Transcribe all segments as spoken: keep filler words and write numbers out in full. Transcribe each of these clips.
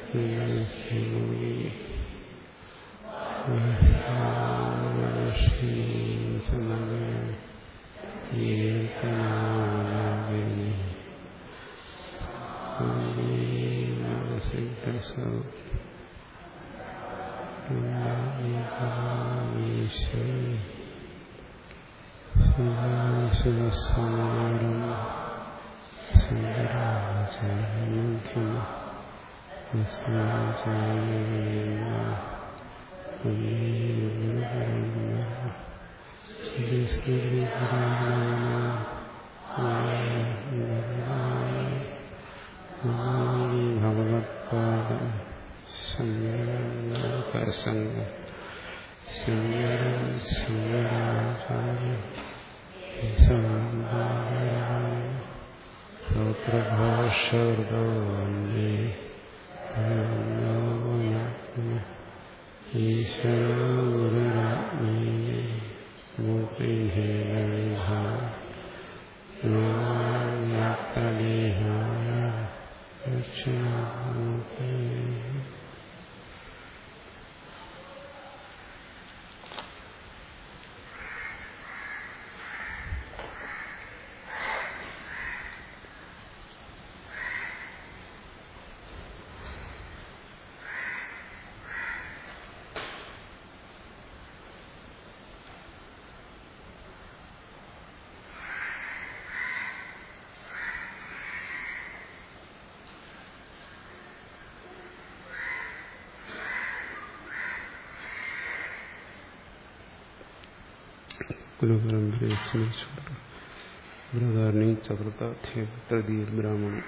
ഗുരുപരമ്പരയെ സ്മരിച്ചുകൊണ്ട് ബൃഹദാരണ്യം ചതുർത്ഥാധ്യായം തൃതീയ ബ്രാഹ്മണം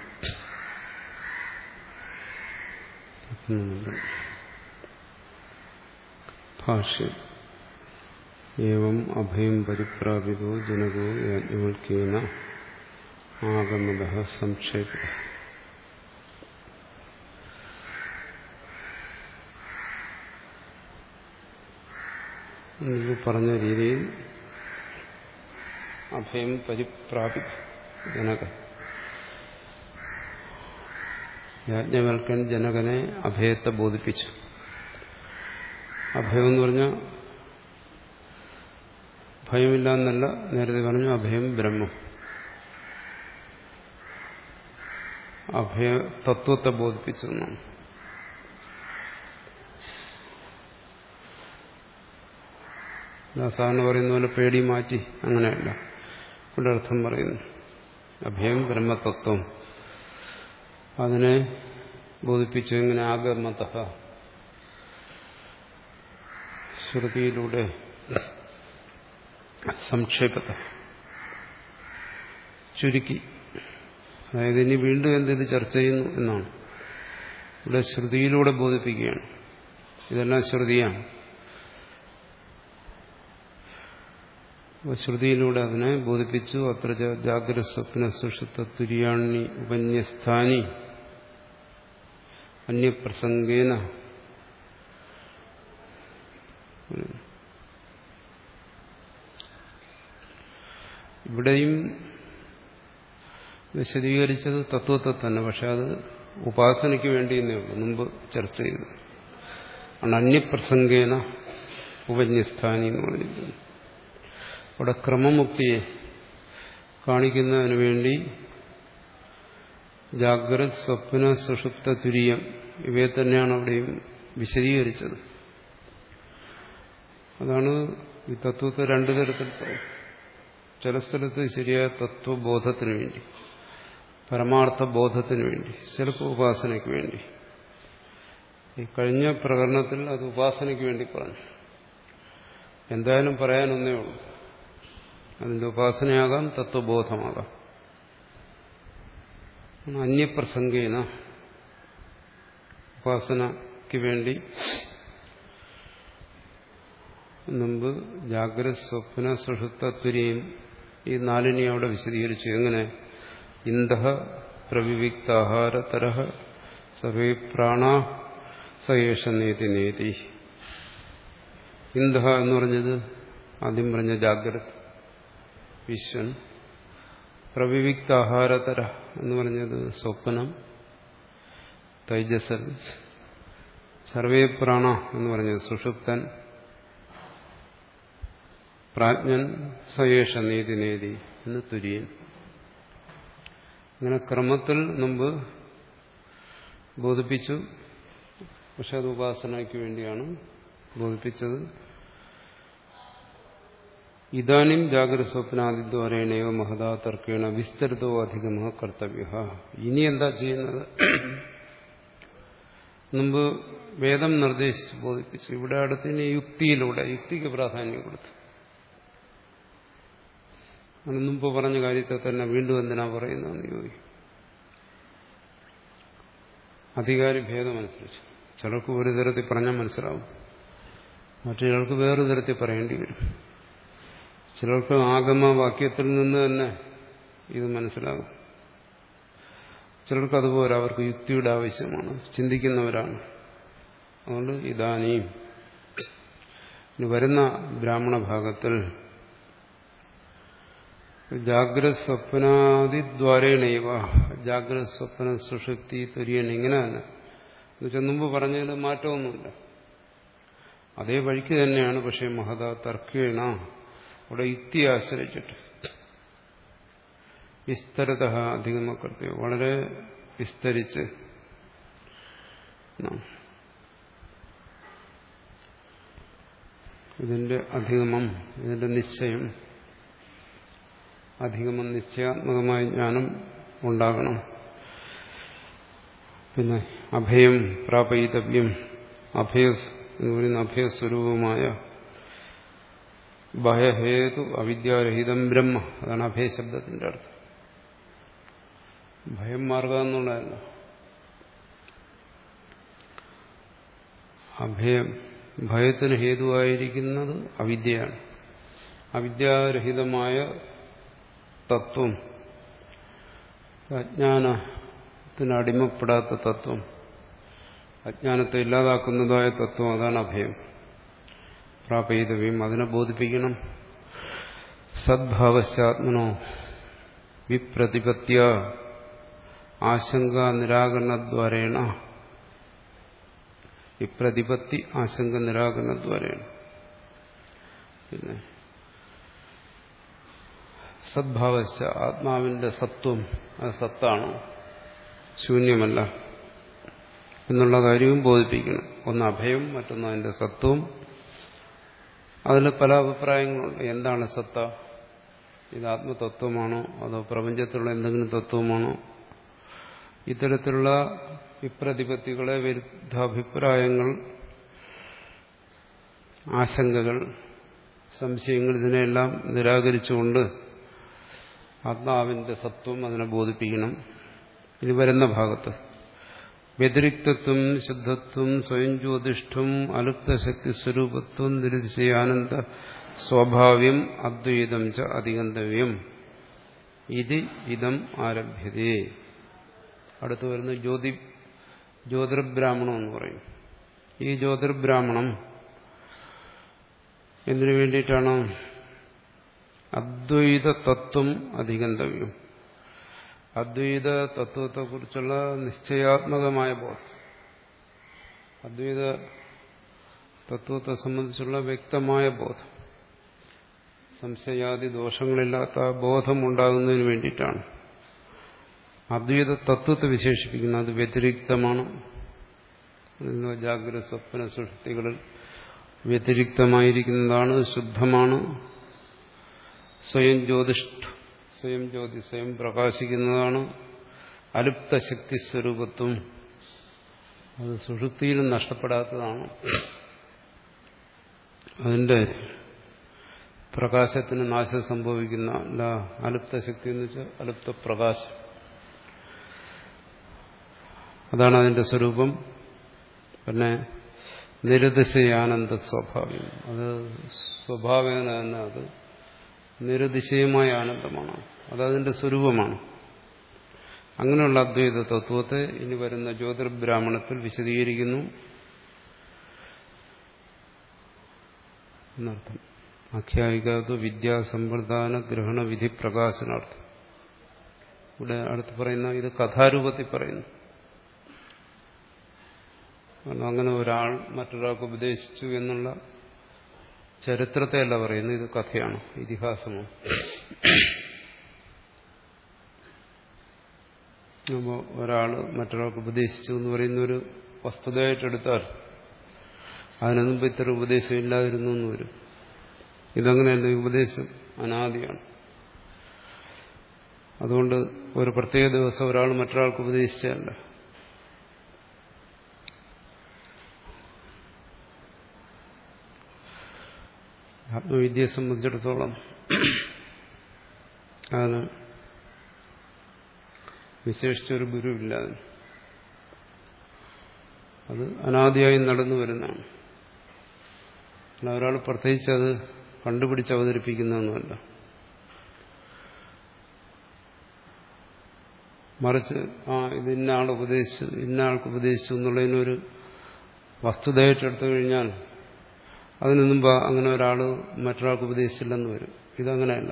ഭാഷ്യം. ഏവം അഭയം പരിപ്രാപിതോ ജനകോ യാജ്ഞവൽക്യേന ആഗമതഃ സംക്ഷേപഃ. പറഞ്ഞ രീതിയിൽ അഭയം പരിപ്രാപി ജനക യാജ്ഞവൽക്കൻ ജനകനെ അഭയത്തെ ബോധിപ്പിച്ചു. അഭയം എന്ന് പറഞ്ഞാൽ ഭയമില്ല എന്നല്ല, നേരത്തെ പറഞ്ഞു അഭയം ബ്രഹ്മം. അഭയ തത്വത്തെ ബോധിപ്പിച്ചു എന്നാണ്. സാധാരണ പറയുന്ന പോലെ പേടി മാറ്റി അങ്ങനെയല്ല, ഇവിടെ അർത്ഥം പറയുന്നു. അഭയം ബ്രഹ്മതത്വം അതിനെ ബോധിപ്പിച്ചു. എങ്ങനെ? ആഗമതഃ, ശ്രുതിയിലൂടെ, സംക്ഷേപത, ചുരുക്കി. അതായത് ഇനി വീണ്ടും എന്തിത് ചർച്ച ചെയ്യുന്നു എന്നാണ്. ഇവിടെ ശ്രുതിയിലൂടെ ബോധിപ്പിക്കുകയാണ്. ഇതെല്ലാം ശ്രുതിയാണ്. ശ്രുതിയിലൂടെ അതിനെ ബോധിപ്പിച്ചു. അത്ര ജാഗ്രത സ്വപ്ന സുഷുപ്ത തുര്യാണി ഉപന്യസ്ഥാനി അന്യപ്രസംഗേന. ഇവിടെയും വിശദീകരിച്ചത് തത്വത്തെ തന്നെ, പക്ഷെ അത് ഉപാസനയ്ക്ക് വേണ്ടിയെന്നേ ഉള്ളൂ. മുമ്പ് ചർച്ച ചെയ്തു ആണ്. അന്യപ്രസംഗേന ഉപന്യസ്ഥാനി എന്ന് പറഞ്ഞിട്ടുണ്ട്. അവിടെ ക്രമമുക്തിയെ കാണിക്കുന്നതിന് വേണ്ടി ജാഗ്രത് സ്വപ്ന സുഷുപ്ത തുര്യം ഇവയെ തന്നെയാണ് അവിടെയും വിശദീകരിച്ചത്. അതാണ് ഈ തത്വത്തെ രണ്ടു തരത്തിൽ പറയും. ചില സ്ഥലത്ത് ശരിയായ തത്വബോധത്തിന് വേണ്ടി, പരമാർത്ഥ ബോധത്തിന് വേണ്ടി, ചിലപ്പോൾ ഉപാസനയ്ക്ക് വേണ്ടി. ഈ കഴിഞ്ഞ പ്രകരണത്തിൽ അത് ഉപാസനയ്ക്ക് വേണ്ടി പറഞ്ഞു. എന്തായാലും പറയാനൊന്നേ ഉള്ളൂ. അതിന്റെ ഉപാസനയാകാം, തത്വബോധമാകാം. അന്യപ്രസംഗേന ഉപാസനയ്ക്ക് വേണ്ടി മുമ്പ് ജാഗ്രത സ്വപ്ന സുഷുപ്ത തുര്യം ഈ നാലിനെ അവിടെ വിശദീകരിച്ചു. എങ്ങനെ? ഇന്ധ പ്രവിവിക്താഹാരതരഃ സർവേ പ്രാണാ സയേഷ നേതി നേതി. ഇന്ധ എന്ന് പറഞ്ഞത് ആദ്യം പറഞ്ഞ ജാഗ്രത വിശ്വൻ. പ്രവിവിക്താഹാരതര എന്ന് പറഞ്ഞത് സ്വപ്നം, തൈജസൽ, സർവേ പ്രാണ എന്ന് പറഞ്ഞത് സുഷുപ്തൻ, പ്രാജ്ഞൻ, സയേഷ നീതി നേതി എന്ന് തുര്യൻ. അങ്ങനെ ക്രമത്തിൽ മുമ്പ് ബോധിപ്പിച്ചു. പക്ഷെ അത് ഉപാസനയ്ക്ക് വേണ്ടിയാണ് ബോധിപ്പിച്ചത്. ഇതാനും ജാഗ്രത സ്വപ്നാദിദ്വാരേണയോ മഹതാ തർക്കേണ വിസ്തരിതോ അധികമോ കർത്തവ്യ. ഇനി എന്താ ചെയ്യുന്നത്? മുമ്പ് വേദം നിർദ്ദേശിച്ച് ബോധിപ്പിച്ചു. ഇവിടെ അടുത്തിന് യുക്തിയിലൂടെ, യുക്തിക്ക് പ്രാധാന്യം കൊടുത്തു. അങ്ങനെ മുമ്പ് പറഞ്ഞ കാര്യത്തെ തന്നെ വീണ്ടും എന്തിനാ പറയുന്നതെന്ന് ചോദിക്കും. അധികാരി ഭേദമനുസരിച്ച് ചിലർക്ക് ഒരു തരത്തിൽ പറഞ്ഞാൽ മനസ്സിലാവും, മറ്റൊരാൾക്ക് വേറൊരു തരത്തിൽ പറയേണ്ടി വരും. ചിലർക്ക് ആഗമവാക്യത്തിൽ നിന്ന് തന്നെ ഇത് മനസ്സിലാകും. ചിലർക്ക് അതുപോലെ അവർക്ക് യുക്തിയുടെ ആവശ്യമാണ്, ചിന്തിക്കുന്നവരാണ്. അതുകൊണ്ട് ഇതാനീം ഇനി വരുന്ന ബ്രാഹ്മണ ഭാഗത്തിൽ ജാഗ്രത സ്വപ്നാദിദ്വാരേണൈവ, ജാഗ്രത സ്വപ്ന സുഷുപ്തി തുര്യൻ, ഇങ്ങനെ തന്നെ എന്നുവെച്ചാൽ മുമ്പ് പറഞ്ഞതിൽ മാറ്റമൊന്നുമില്ല, അതേ വഴിക്ക് തന്നെയാണ്. പക്ഷേ മഹത തർക്കേണ, അവിടെ യുക്തി ആശ്രയിച്ചിട്ട് വിസ്തരത അധികമക്കർത്തയോ, വളരെ വിസ്തരിച്ച് ഇതിന്റെ അധികമം, ഇതിന്റെ നിശ്ചയം, അധികമം നിശ്ചയാത്മകമായ ജ്ഞാനം ഉണ്ടാകണം. പിന്നെ അഭയം പ്രാപയിതവ്യം, അഭയ എന്ന് പറയുന്ന അഭയസ്വരൂപമായ ഭയഹേതു അവിദ്യാരഹിതം ബ്രഹ്മ, അതാണ് അഭയശബ്ദത്തിന്റെ അർത്ഥം. ഭയം മാറുക എന്നുള്ളതല്ല, അഭയം ഭയത്തിന് ഹേതുവായിരിക്കുന്നത് അവിദ്യയാണ്. അവിദ്യാരഹിതമായ തത്വം, അജ്ഞാനത്തിന് അടിമപ്പെടാത്ത തത്വം, അജ്ഞാനത്തെ ഇല്ലാതാക്കുന്നതായ തത്വം, അതാണ് അഭയം. പ്രാപയിതവ്യം, അതിനെ ബോധിപ്പിക്കണം. സദ്ഭാവശ്ചാത്മനോ വിപ്രതിപത്യ ആശങ്ക നിരാകരണദ്വാരേണ, വിപ്രതിപത്തി ആശങ്ക നിരാകരണദ്വാരേണ. പിന്നെ സദ്ഭാവശ്ച, ആത്മാവിന്റെ സത്വം, അത് സത്താണ്, ശൂന്യമല്ല എന്നുള്ള കാര്യവും ബോധിപ്പിക്കണം. ഒന്ന് അഭയം, മറ്റൊന്ന് അതിന്റെ സത്വം. അതിൽ പല അഭിപ്രായങ്ങളുണ്ട്. എന്താണ് സത്ത? ഇത് ആത്മതത്വമാണോ അതോ പ്രപഞ്ചത്തിലുള്ള എന്തെങ്കിലും തത്വമാണോ? ഇത്തരത്തിലുള്ള വിപ്രതിപത്തികളെ, വിരുദ്ധാഭിപ്രായങ്ങൾ, ആശങ്കകൾ, സംശയങ്ങൾ, ഇതിനെല്ലാം നിരാകരിച്ചുകൊണ്ട് ആത്മാവിന്റെ സത്വം അതിനെ ബോധിപ്പിക്കണം. ഇനി വരുന്ന ഭാഗത്ത് വ്യതിരിക്തത്വം, ശുദ്ധത്വം, സ്വയം ജ്യോതിഷ്ഠം, അലുപ്തശക്തി സ്വരൂപത്വം, നിരുതിശയാനന്ദ സ്വാഭാവ്യം, അദ്വൈതം ച അധിഗന്തവ്യം ഇതി ഇതം ആരഭ്യതേ. അടുത്ത് വരുന്ന ജ്യോതി ജ്യോതിർബ്രാഹ്മണം എന്ന് പറയും. ഈ ജ്യോതിർബ്രാഹ്മണം എന്തിനു വേണ്ടിയിട്ടാണ്? അദ്വൈത തത്വം അധിഗന്തവ്യം, അദ്വൈത തത്വത്തെക്കുറിച്ചുള്ള നിശ്ചയാത്മകമായ ബോധം, അദ്വൈത തത്വത്തെ സംബന്ധിച്ചുള്ള വ്യക്തമായ ബോധം, സംശയാദി ദോഷങ്ങളില്ലാത്ത ബോധം ഉണ്ടാകുന്നതിന് വേണ്ടിയിട്ടാണ് അദ്വൈത തത്വത്തെ വിശേഷിപ്പിക്കുന്നത്. അത് വ്യതിരിക്തമാണ്, ജാഗ്രത സ്വപ്ന സുഷുപ്തികളിൽ വ്യതിരിക്തമായിരിക്കുന്നതാണ്, ശുദ്ധമാണ്, സ്വയം ജ്യോതിഷ്ഠ, സ്വയം ജ്യോതി, സ്വയം പ്രകാശിക്കുന്നതാണ്, അലുപ്ത ശക്തി സ്വരൂപത്വം, അത് സുഷുപ്തിയിലും നഷ്ടപ്പെടാത്തതാണ്. അതിന്റെ പ്രകാശത്തിന് നാശം സംഭവിക്കുന്ന അല്ല. അലുപ്ത ശക്തി എന്ന് വെച്ചാൽ അലുപ്ത പ്രകാശം, അതാണ് അതിന്റെ സ്വരൂപം. പിന്നെ നിരതിശയാനന്ദ സ്വഭാവം, അത് സ്വഭാവേന തന്നെ അത് നിരതിശയമായ ആനന്ദമാണ്, അതതിന്റെ സ്വരൂപമാണ്. അങ്ങനെയുള്ള അദ്വൈത തത്വത്തെ ഇനി വരുന്ന ജ്യോതിർബ്രാഹ്മണത്തിൽ വിശദീകരിക്കുന്നു എന്നർത്ഥം. ആഖ്യായികാതു വിദ്യാസമ്പ്രദാന ഗ്രഹണ വിധി പ്രകാശനാർത്ഥം. ഇവിടെ അടുത്ത് പറയുന്ന ഇത് കഥാരൂപത്തിൽ പറയുന്നു. കാരണം അങ്ങനെ ഒരാൾ മറ്റൊരാൾക്ക് ഉപദേശിച്ചു എന്നുള്ള ചരിത്രത്തെയല്ല പറയുന്നത്, ഇത് കഥയാണ്, ഇതിഹാസമാണ്. അപ്പോൾ ഒരാൾ മറ്റൊരാൾക്ക് ഉപദേശിച്ചു എന്ന് പറയുന്ന ഒരു വസ്തുതയായിട്ടെടുത്താൽ അതിനു മുമ്പ് ഇത്ര ഉപദേശം ഇല്ലാതിരുന്നു എന്ന് വരും. ഇതങ്ങനെയല്ല, ഈ ഉപദേശം അനാദിയാണ്. അതുകൊണ്ട് ഒരു പ്രത്യേക ദിവസം ഒരാൾ മറ്റൊരാൾക്ക് ഉപദേശിച്ചതല്ല. ആത്മവിദ്യയെ സംബന്ധിച്ചിടത്തോളം അതിന് വിശേഷിച്ചൊരു ഗുരുവില്ല. അതിന് അത് അനാദിയായി നടന്നു വരുന്നതാണ്. അല്ല ഒരാൾ പ്രത്യേകിച്ച് അത് കണ്ടുപിടിച്ച് അവതരിപ്പിക്കുന്നതൊന്നുമല്ല. മറിച്ച് ആ ഇത് ഇന്ന ആൾ ഉപദേശിച്ചു, ഇന്ന ആൾക്ക് ഉപദേശിച്ചു എന്നുള്ളതിനൊരു വസ്തുതയായിട്ടെടുത്തു കഴിഞ്ഞാൽ അതിനു മുമ്പ് അങ്ങനെ ഒരാൾ മറ്റൊരാൾക്ക് ഉപദേശിച്ചില്ലെന്ന് വരും. ഇതങ്ങനെയല്ല.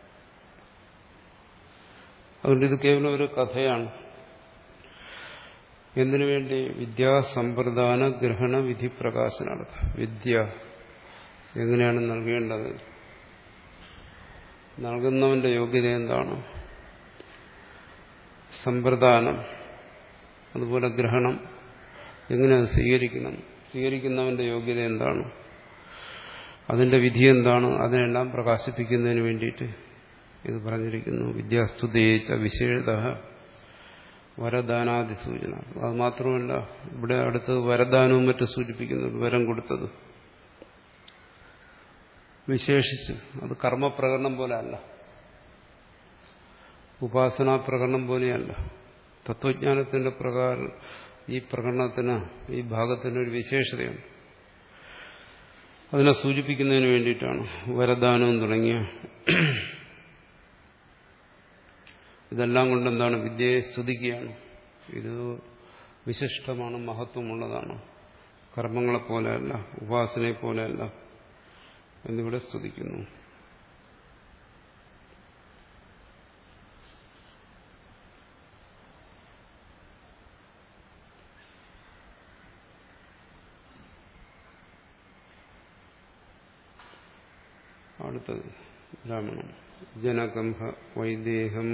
അതുകൊണ്ട് ഇത് കേവലം ഒരു കഥയാണ്. എന്തിനു വേണ്ടി? വിദ്യാസമ്പ്രദാന ഗ്രഹണ വിധി പ്രകാശനാർത്ഥം. വിദ്യ എങ്ങനെയാണ് നൽകേണ്ടത്, നൽകുന്നവന്റെ യോഗ്യത എന്താണ്, സമ്പ്രദാനം അതുപോലെ ഗ്രഹണം എങ്ങനെ അത് സ്വീകരിക്കണം, സ്വീകരിക്കുന്നവന്റെ യോഗ്യത എന്താണ്, അതിന്റെ വിധി എന്താണ്, അതിനെല്ലാം പ്രകാശിപ്പിക്കുന്നതിന് വേണ്ടിയിട്ട് ഇത് പറഞ്ഞിരിക്കുന്നു. വിദ്യാസ്തുതേച്ച വിശേഷത വരദാനാദി സൂചന. അത് മാത്രമല്ല, ഇവിടെ അടുത്ത് വരദാനവും മറ്റും സൂചിപ്പിക്കുന്നത്, വരം കൊടുത്തത് വിശേഷിച്ച്. അത് കർമ്മപ്രകടനം പോലെ അല്ല, ഉപാസനാ പ്രകടനം പോലെയല്ല. തത്വജ്ഞാനത്തിന്റെ പ്രകാരം ഈ പ്രകടനത്തിന്, ഈ ഭാഗത്തിനൊരു വിശേഷതയുണ്ട്. അതിനെ സൂചിപ്പിക്കുന്നതിന് വേണ്ടിയിട്ടാണ് വരദാനം തുടങ്ങിയ. ഇതെല്ലാം കൊണ്ടെന്താണ്? വിദ്യയെ സ്തുതിക്കുകയാണ്. ഇത് വിശിഷ്ടമാണ്, മഹത്വമുള്ളതാണ്, കർമ്മങ്ങളെപ്പോലെയല്ല, ഉപാസനയെ പോലെയല്ല എന്നിവിടെ സ്തുതിക്കുന്നു. അടുത്തത് ബ്രാഹ്മണം. ജനകംഭ വൈദേഹം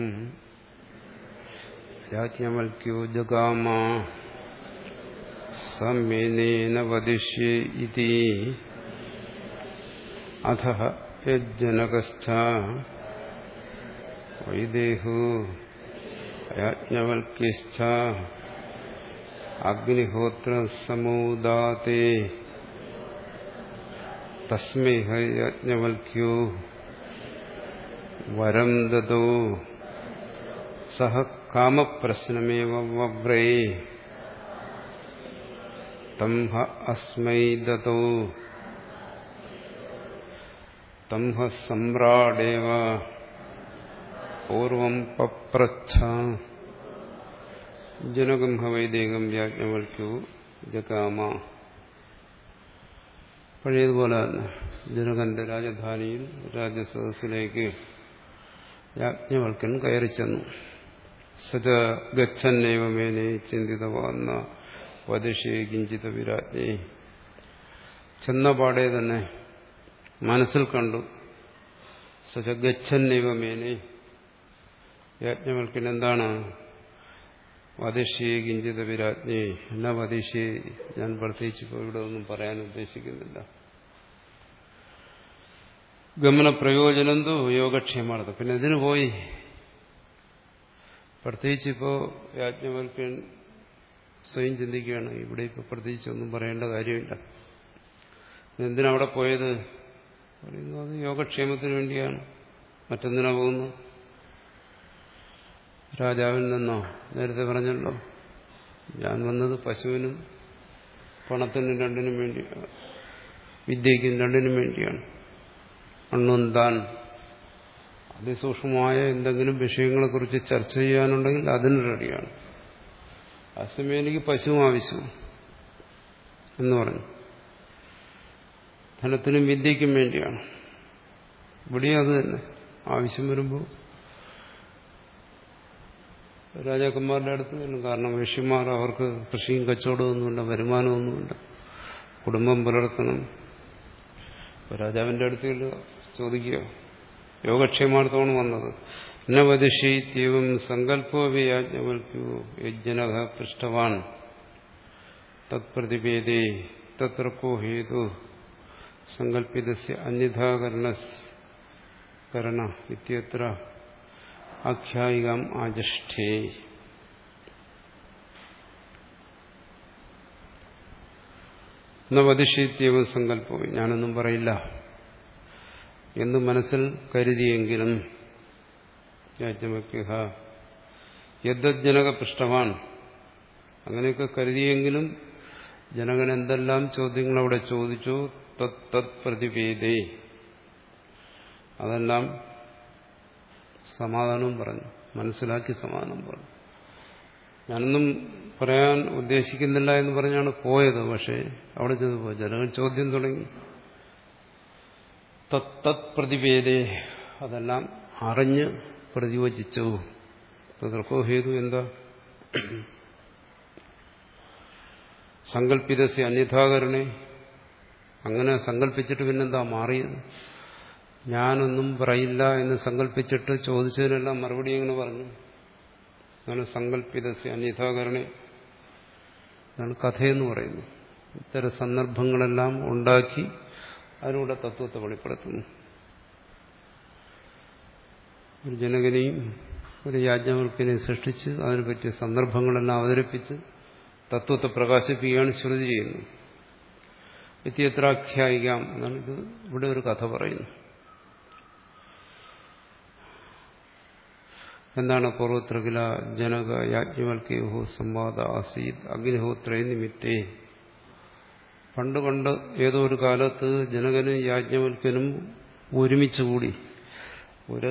യാജ്ഞവൽക്യോ ജഗാമ സമേനേന വദിഷ്യേ ഇതി അഥഃ യജ്ജനകശ്ച വൈദേഹോ യാജ്ഞവൽക്യശ്ച അഗ്നിഹോത്രസമുദാതേ തസ്മൈ യജ്ഞവൽക്യോ വരം ദദോ സഹ കാമപ്രശ്നമേവ വവ്രേ തം അസ്മൈ ദദോ തം സമ്രാടേവ പൂർവം പപ്രച്ഛ. ജനകം വൈദേകം യാജ്ഞവൽക്യോ ജഗാമ. പഴയതുപോലെ തന്നെ ജനകന്റെ രാജധാനിയിൽ രാജസദസ്സിലേക്ക് യാജ്ഞവൽക്കൻ കയറിച്ചെന്നു. സജ ഗച്ഛന്നേവമേനെ ചിന്തിതവാന്ന വദിഷേ കിഞ്ചിത വിരാജ്ഞേ. ചെന്നപാടെ തന്നെ മനസ്സിൽ കണ്ടു. സജ ഗച്ഛന്നേവമേനെ, യാജ്ഞവൽക്കൻ എന്താണ്? വദിഷേ കിഞ്ചിത വിരാജ്ഞേ. എന്നാ വദിഷേ, ഞാൻ പ്രത്യേകിച്ചിപ്പോൾ ഇവിടെ ഒന്നും പറയാൻ ഉദ്ദേശിക്കുന്നില്ല. ഗമന പ്രയോജനം തോ യോഗക്ഷേമാർത്ഥം. പിന്നെ ഇതിനു പോയി പ്രത്യേകിച്ചിപ്പോ യാജ്ഞവൽക്കൻ സ്വയം ചിന്തിക്കുകയാണ്, ഇവിടെ ഇപ്പൊ പ്രത്യേകിച്ചൊന്നും പറയേണ്ട കാര്യമില്ല. എന്തിനവിടെ പോയത്? പറയുന്നു അത് യോഗക്ഷേമത്തിന് വേണ്ടിയാണ്. മറ്റെന്തിനാ പോകുന്നു? രാജാവിൽ നിന്നോ? നേരത്തെ പറഞ്ഞല്ലോ, ഞാൻ വന്നത് പശുവിനും പണത്തിനും രണ്ടിനും വേണ്ടിയാണ്, വിദ്യയ്ക്കും രണ്ടിനും വേണ്ടിയാണ്. അണ്ണുന്താൻ അതിസൂക്ഷ്മമായ എന്തെങ്കിലും വിഷയങ്ങളെക്കുറിച്ച് ചർച്ച ചെയ്യാനുണ്ടെങ്കിൽ അതിന് റെഡിയാണ്. ആ സമയം എനിക്ക് പശുവും ആവശ്യവും എന്ന് പറഞ്ഞു. ധനത്തിനും വിദ്യയ്ക്കും വേണ്ടിയാണ്. ഇവിടെ അത് തന്നെ ആവശ്യം വരുമ്പോൾ രാജാക്കന്മാരുടെ അടുത്ത് ചെല്ലും. കാരണം വേശ്യമാർ അവർക്ക് കൃഷിയും കച്ചവടമൊന്നുമില്ല, വരുമാനമൊന്നുമില്ല, കുടുംബം പുലർത്തണം. രാജാവിന്റെ അടുത്ത് ചോദിക്കുക, യോഗക്ഷേമാർത്ഥമാണ് വന്നത്. ന വദിഷീത്യവും സങ്കല്പോവി യാജ്ഞവൽക്യോ യജ്ഞനഃ പൃഷ്ടവാൻ തത്പ്രതിപേദേ തത്ര കോ ഹേതു സങ്കല്പിതസ്യ അന്യഥാകരണ കരണ ഇത്യത്ര ആഖ്യായികാം ആജഷ്ഠേ. ന വദിഷീത്യവും സങ്കല്പവും, ഞാനൊന്നും പറയില്ല എന്ന് മനസ്സിൽ കരുതിയെങ്കിലും യാജ്ഞവൽക്യഃ യദ്ജനക പൃഷ്ടവാൻ, അങ്ങനെയൊക്കെ കരുതിയെങ്കിലും ജനകൻ എന്തെല്ലാം ചോദ്യങ്ങൾ അവിടെ ചോദിച്ചു, തത് തത് പ്രതിപേദേ, അതെല്ലാം സമാധാനവും പറഞ്ഞു, മനസ്സിലാക്കി സമാധാനം പറഞ്ഞു. ഞാനൊന്നും പറയാൻ ഉദ്ദേശിക്കുന്നില്ല എന്ന് പറഞ്ഞാണ് പോയത്. പക്ഷേ അവിടെ ചെന്നപ്പോ ജനകൻ ചോദ്യം തുടങ്ങി. തത് തത് പ്രതിപേദേ, അതെല്ലാം അറിഞ്ഞ് പ്രതിവചിച്ചു. തർക്കോ ഹേതു എന്താ? സങ്കല്പിതസ്യ അന്യഥാകരണേ, അങ്ങനെ സങ്കല്പിച്ചിട്ട് പിന്നെന്താ മാറിയത്? ഞാനൊന്നും പറയില്ല എന്ന് സങ്കല്പിച്ചിട്ട് ചോദിച്ചതിനെല്ലാം മറുപടി എങ്ങനെ പറഞ്ഞു? അതാണ് സങ്കല്പിതസ്യ അന്യഥാകരണേ, അതാണ് കഥയെന്ന് പറയുന്നത്. ഇത്തരം സന്ദർഭങ്ങളെല്ലാം ഉണ്ടാക്കി അതിലൂടെ തത്വത്തെ വെളിപ്പെടുത്തുന്നു. ഒരു ജനകനെയും ഒരു യാജ്ഞവൽക്യനെയും സൃഷ്ടിച്ച് അതിനെ പറ്റിയ സന്ദർഭങ്ങളെല്ലാം അവതരിപ്പിച്ച് തത്വത്തെ പ്രകാശിപ്പിക്കുകയാണ് ശ്രുതി ചെയ്യുന്നത്. ഇത്യത്രാഖ്യായിക്കാം എന്നാണ് ഇത് ഇവിടെ ഒരു കഥ പറയുന്നു. എന്താണ്? പൂർവത്ര കില ജനക യാജ്ഞവൽക്യോ സംവാദ ആസീത് അഗ്നിഹോത്രേ നിമിത്തേ. പണ്ട് പണ്ട് ഏതോ ഒരു കാലത്ത് ജനകനും യാജ്ഞവൽക്യനും ഒരുമിച്ചുകൂടി ഒരു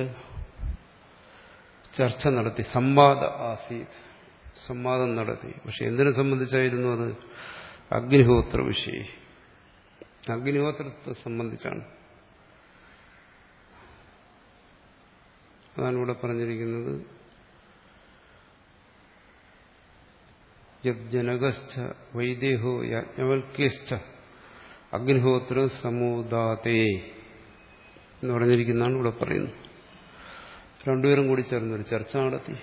ചർച്ച നടത്തി. സംവാദ ആസീത്, സംവാദം നടത്തി. പക്ഷെ എന്തിനെ സംബന്ധിച്ചായിരുന്നു അത്? അഗ്നിഹോത്ര വിഷയം, അഗ്നിഹോത്രത്തെ സംബന്ധിച്ചാണ്. അതാണ് ഇവിടെ പറഞ്ഞിരിക്കുന്നത്. യജ്ജനകശ്ച വൈദേഹോ യാജ്ഞവൽക്യശ്ച അഗ്നിഹോത്ര സമുദാതേ എന്ന് പറഞ്ഞിരിക്കുന്നതാണ് ഇവിടെ പറയുന്നത്. രണ്ടുപേരും കൂടി ചേർന്നൊരു ചർച്ച നടത്തി.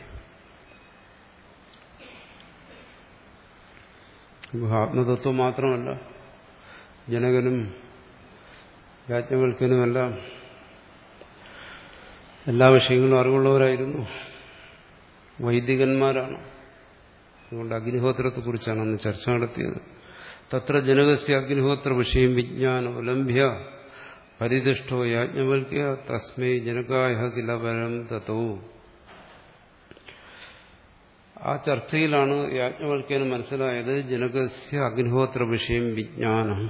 ആത്മതത്വം മാത്രമല്ല, ജനകനും യാജ്ഞവൽക്യനുമെല്ലാം എല്ലാ വിഷയങ്ങളും അറിവുള്ളവരായിരുന്നു, വൈദികന്മാരാണ്. അതുകൊണ്ട് അഗ്നിഹോത്രത്തെക്കുറിച്ചാണ് അന്ന് ചർച്ച നടത്തിയത്. തത്ര ജനകസ്യ അഗ്നിഹോത്ര വിഷയം വിജ്ഞാനവലംബ്യ പരിദിഷ്ടോ യാജ്ഞവൽക്യ തസ്മൈ ജനകായ കില വരം തതോ. ആ ചർച്ചയിലാണ് യാജ്ഞവൽക്യന് മനസ്സിലായത് ജനകസ്യ അഗ്നിഹോത്ര വിഷയം വിജ്ഞാനം.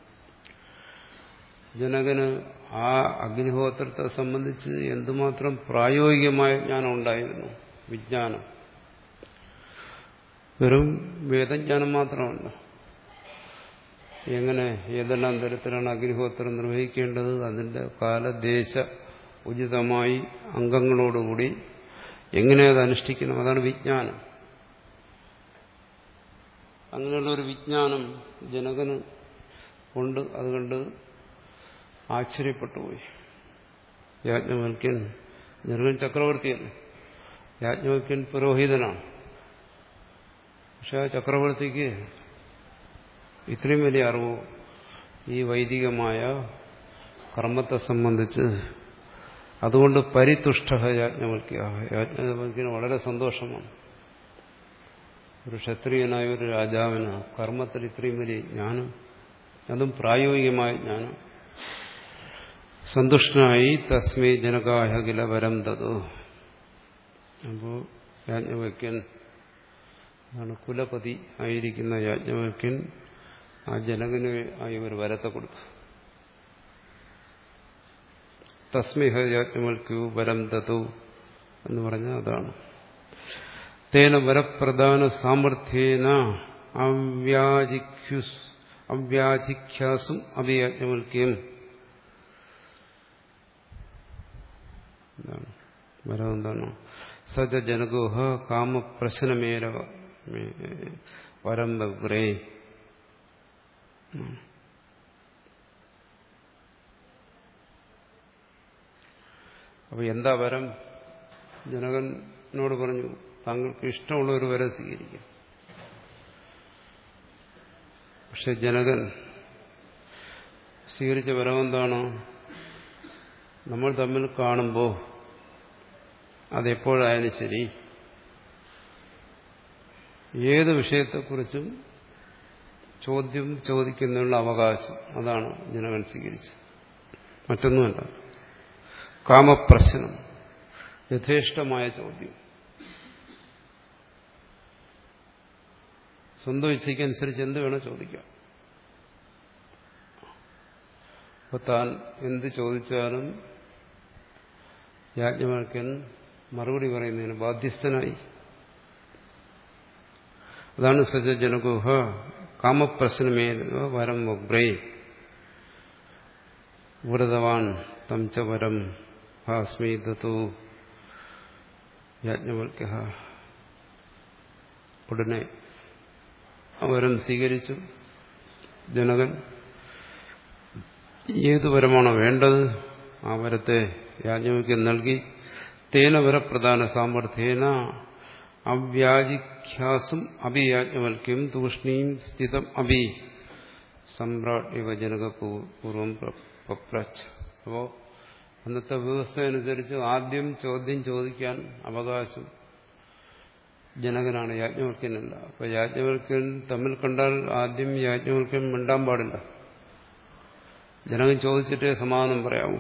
ജനകന് ആ അഗ്നിഹോത്രത്തെ സംബന്ധിച്ച് എന്തുമാത്രം പ്രായോഗികമായ ജ്ഞാനം ഉണ്ടായിരുന്നു. വിജ്ഞാനം വെറും വേദജ്ഞാനം മാത്രമല്ല. എങ്ങനെ ഏതെല്ലാം തരത്തിലാണ് അഗ്നിഹോത്രം നിർവഹിക്കേണ്ടത്, അതിന്റെ കാലദേശ ഉചിതമായി അംഗങ്ങളോടുകൂടി എങ്ങനെ അത് അനുഷ്ഠിക്കണം, അതാണ് വിജ്ഞാനം. അങ്ങനെയുള്ള ഒരു വിജ്ഞാനം ജനകന് ഉണ്ട്. അതുകൊണ്ട് ആശ്ചര്യപ്പെട്ടുപോയി യാജ്ഞവൽക്യൻ. ജനകൻ ചക്രവർത്തിയല്ലേ, യാജ്ഞവൽക്യൻ പുരോഹിതനാണ്. പക്ഷെ ആ ചക്രവർത്തിക്ക് ഇത്രയും വലിയ അറിവ് ഈ വൈദികമായ കർമ്മത്തെ സംബന്ധിച്ച്. അതുകൊണ്ട് പരിതുഷ്ട യാജ്ഞവൽക്യ, യാജ്ഞവൽക്യന് വളരെ സന്തോഷമാണ്. ഒരു ക്ഷത്രിയനായ ഒരു രാജാവിന് കർമ്മത്തിൽ ഇത്രയും വലിയ ജ്ഞാനം, അതും പ്രായോഗികമായ ജ്ഞാനം. സന്തുഷ്ടനായി തസ്മൈ ജനകായ കില വരം തതോ. അപ്പോൾ യാജ്ഞവൽക്യൻ ആണ് കുലപതി ആയിരിക്കുന്ന യാജ്ഞവൽക്യൻ ആ ജനകന് ആയി ഒരു വരത്തെ കൊടുത്തു. തസ്മിഹ യാജ്ഞവൽക്യോ വരം ദതോ എന്ന് പറഞ്ഞാൽ അതാണ്. തേന വരപ്രദാന സാമർഥ്യേന അവ്യാജിഖ്യുസ് അവ്യാജിഖ്യാസും അഭിയാജ്ഞവൽക്യം. എന്താണ് വരം? എന്താണ്? സജ ജനകോഹ കാമപ്രശ്നമേര വരം വഗ്രേ. അപ്പൊ എന്താ വരം? ജനകനോട് പറഞ്ഞു, താങ്കൾക്ക് ഇഷ്ടമുള്ള ഒരു വരം സ്വീകരിക്കാം. പക്ഷെ ജനകൻ സ്വീകരിച്ച വരം എന്താണ്? നമ്മൾ തമ്മിൽ കാണുമ്പോൾ അതെപ്പോഴായാലും ശരി, ഏത് വിഷയത്തെക്കുറിച്ചും ചോദ്യം ചോദിക്കുന്നതിനുള്ള അവകാശം, അതാണ് ജനകൻ സ്വീകരിച്ചത്. മറ്റൊന്നുമല്ല. കാമപ്രശ്നം, യഥേഷ്ടമായ ചോദ്യം, സ്വന്തം ഇച്ഛയ്ക്കനുസരിച്ച് എന്ത് വേണോ ചോദിക്കാം. അപ്പൊ താൻ എന്ത് ചോദിച്ചാലും യാജ്ഞവൽക്യൻ മറുപടി പറയുന്നതിന് ബാധ്യസ്ഥനായി. അതാണ് സജ ജനകോഹ കാമപ്രശ്നമേ വരം വഗ്രേ വ്രതവാൻ തം ച വരം ഭാസ്മി ദത്തോ യാജ്ഞവൽക്യ. ഉടനെ ആ വരം സ്വീകരിച്ചു ജനകൻ. ഏതു വരമാണോ വേണ്ടത് ആ വരത്തെ യാജ്ഞവൽക്യൻ നൽകി. തേന വരപ്രധാന സാമർഥ്യേന അവ്യാജിഖ്യാസും അഭി യാജ്ഞവൽക്യം തൂഷ്ണീം സ്ഥിതം അഭി സമ്രാട് ഇവ ജനകപൂർവം പപ്രച്ഛ. അപ്പോ അന്നത്തെ വ്യവസ്ഥ അനുസരിച്ച് ആദ്യം ചോദ്യം ചോദിക്കാൻ അവകാശം ജനകനാണ്, യാജ്ഞവൽക്യനല്ല. അപ്പൊ യാജ്ഞവൽക്യൻ തമ്മിൽ കണ്ടാൽ ആദ്യം യാജ്ഞവൽക്യൻ മിണ്ടാൻ പാടില്ല. ജനകൻ ചോദിച്ചിട്ടേ സമാധാനം പറയാവൂ.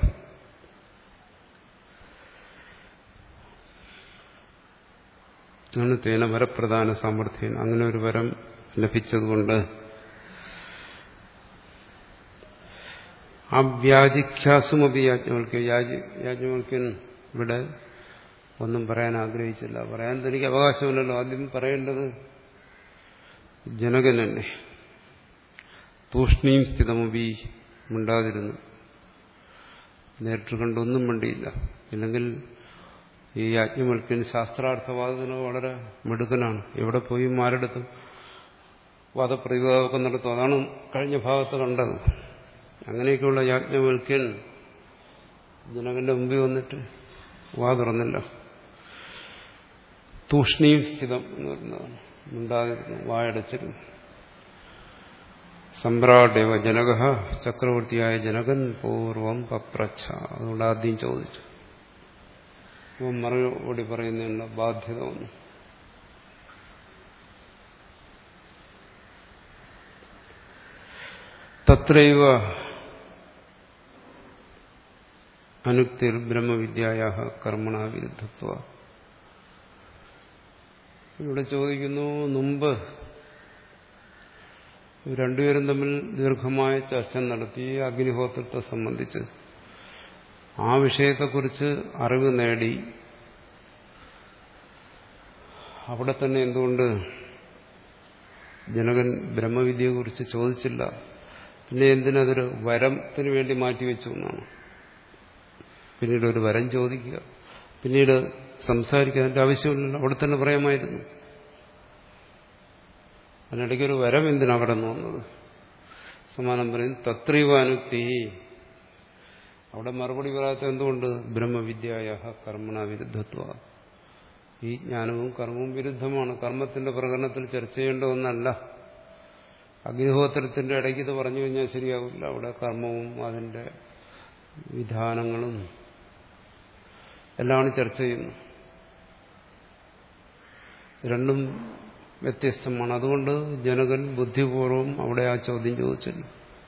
അങ്ങനെ തേന വരപ്രധാന സാമർഥ്യം, അങ്ങനെ ഒരു വരം ലഭിച്ചതുകൊണ്ട് അവ്യാജിഖ്യാസുമപി യാജ്ഞവൽക്യം. യാജ്ഞവൽക്യൻ ഇവിടെ ഒന്നും പറയാൻ ആഗ്രഹിച്ചില്ല. പറയാൻ തനിക്ക് അവകാശമില്ലല്ലോ. ആദ്യം പറയേണ്ടത് ജനകനല്ലേ. തൂഷ്ണീം സ്ഥിതമപി, മിണ്ടാതിരുന്നു. നേരിട്ട് കണ്ടൊന്നും മിണ്ടിയില്ല. ഇല്ലെങ്കിൽ ഈ യാജ്ഞവൽക്യൻ ശാസ്ത്രാർത്ഥവാദത്തിന് വളരെ മിടുക്കനാണ്. എവിടെ പോയി ആരെടുത്തും വാദപ്രതിവാദമൊക്കെ നടത്തും. അതാണ് കഴിഞ്ഞ ഭാഗത്ത് കണ്ടത്. അങ്ങനെയൊക്കെയുള്ള യാജ്ഞവൽക്യൻ ജനകന്റെ മുമ്പിൽ വന്നിട്ട് വാ തുറന്നില്ല. തൂഷ്ണീം സ്ഥിതം എന്ന് പറയുന്നതാണ്. മിണ്ടാതിരുന്നു, വായടച്ചിരുന്നു. സമ്രാടേവ ജനക, ചക്രവർത്തിയായ ജനകൻ പൂർവം പപ്രച്ഛ. അതുകൊണ്ട് ആദ്യം ചോദിച്ചു. മറുപടി പറയുന്നതിനുള്ള ബാധ്യത വന്നു. തത്രൈവ അനുക്തിർ ബ്രഹ്മവിദ്യായ കർമ്മണ വിരുദ്ധത്വ. ഇവിടെ ചോദിക്കുന്നു, മുമ്പ് രണ്ടുപേരും തമ്മിൽ ദീർഘമായ ചർച്ച നടത്തി അഗ്നിഹോത്രത്തെ സംബന്ധിച്ച് ആ വിഷയത്തെക്കുറിച്ച് അറിവ് നേടി. അവിടെ തന്നെ എന്തുകൊണ്ട് ജനകൻ ബ്രഹ്മവിദ്യയെക്കുറിച്ച് ചോദിച്ചില്ല? പിന്നെ എന്തിനതൊരു വരത്തിന് വേണ്ടി മാറ്റിവെച്ചു എന്നാണ്. പിന്നീട് ഒരു വരം ചോദിക്കുക, പിന്നീട് സംസാരിക്കുക, അതിന്റെ ആവശ്യമില്ലല്ലോ. അവിടെ തന്നെ പറയാമായിരുന്നു. അതിനിടയ്ക്കൊരു വരം എന്തിനാ കടന്നു വന്നത്? സമാനം പറയും തത്രൈവാനുക്തി. അവിടെ മറുപടി പറയാത്ത എന്തുകൊണ്ട്? ബ്രഹ്മവിദ്യായ കർമ്മണ വിരുദ്ധത്വ. ഈ ജ്ഞാനവും കർമ്മവും വിരുദ്ധമാണ്. കർമ്മത്തിന്റെ പ്രകടനത്തിൽ ചർച്ച ചെയ്യേണ്ട ഒന്നല്ല. അഗ്നിഹോത്രത്തിന്റെ ഇടയ്ക്ക് ഇത് പറഞ്ഞു കഴിഞ്ഞാൽ ശരിയാവില്ല. അവിടെ കർമ്മവും അതിന്റെ വിധാനങ്ങളും എല്ലാമാണ് ചർച്ച ചെയ്യുന്നത്. രണ്ടും വ്യത്യസ്തമാണ്. അതുകൊണ്ട് ജനകൻ ബുദ്ധിപൂർവം അവിടെ ആ ചോദ്യം ചോദിച്ചില്ല.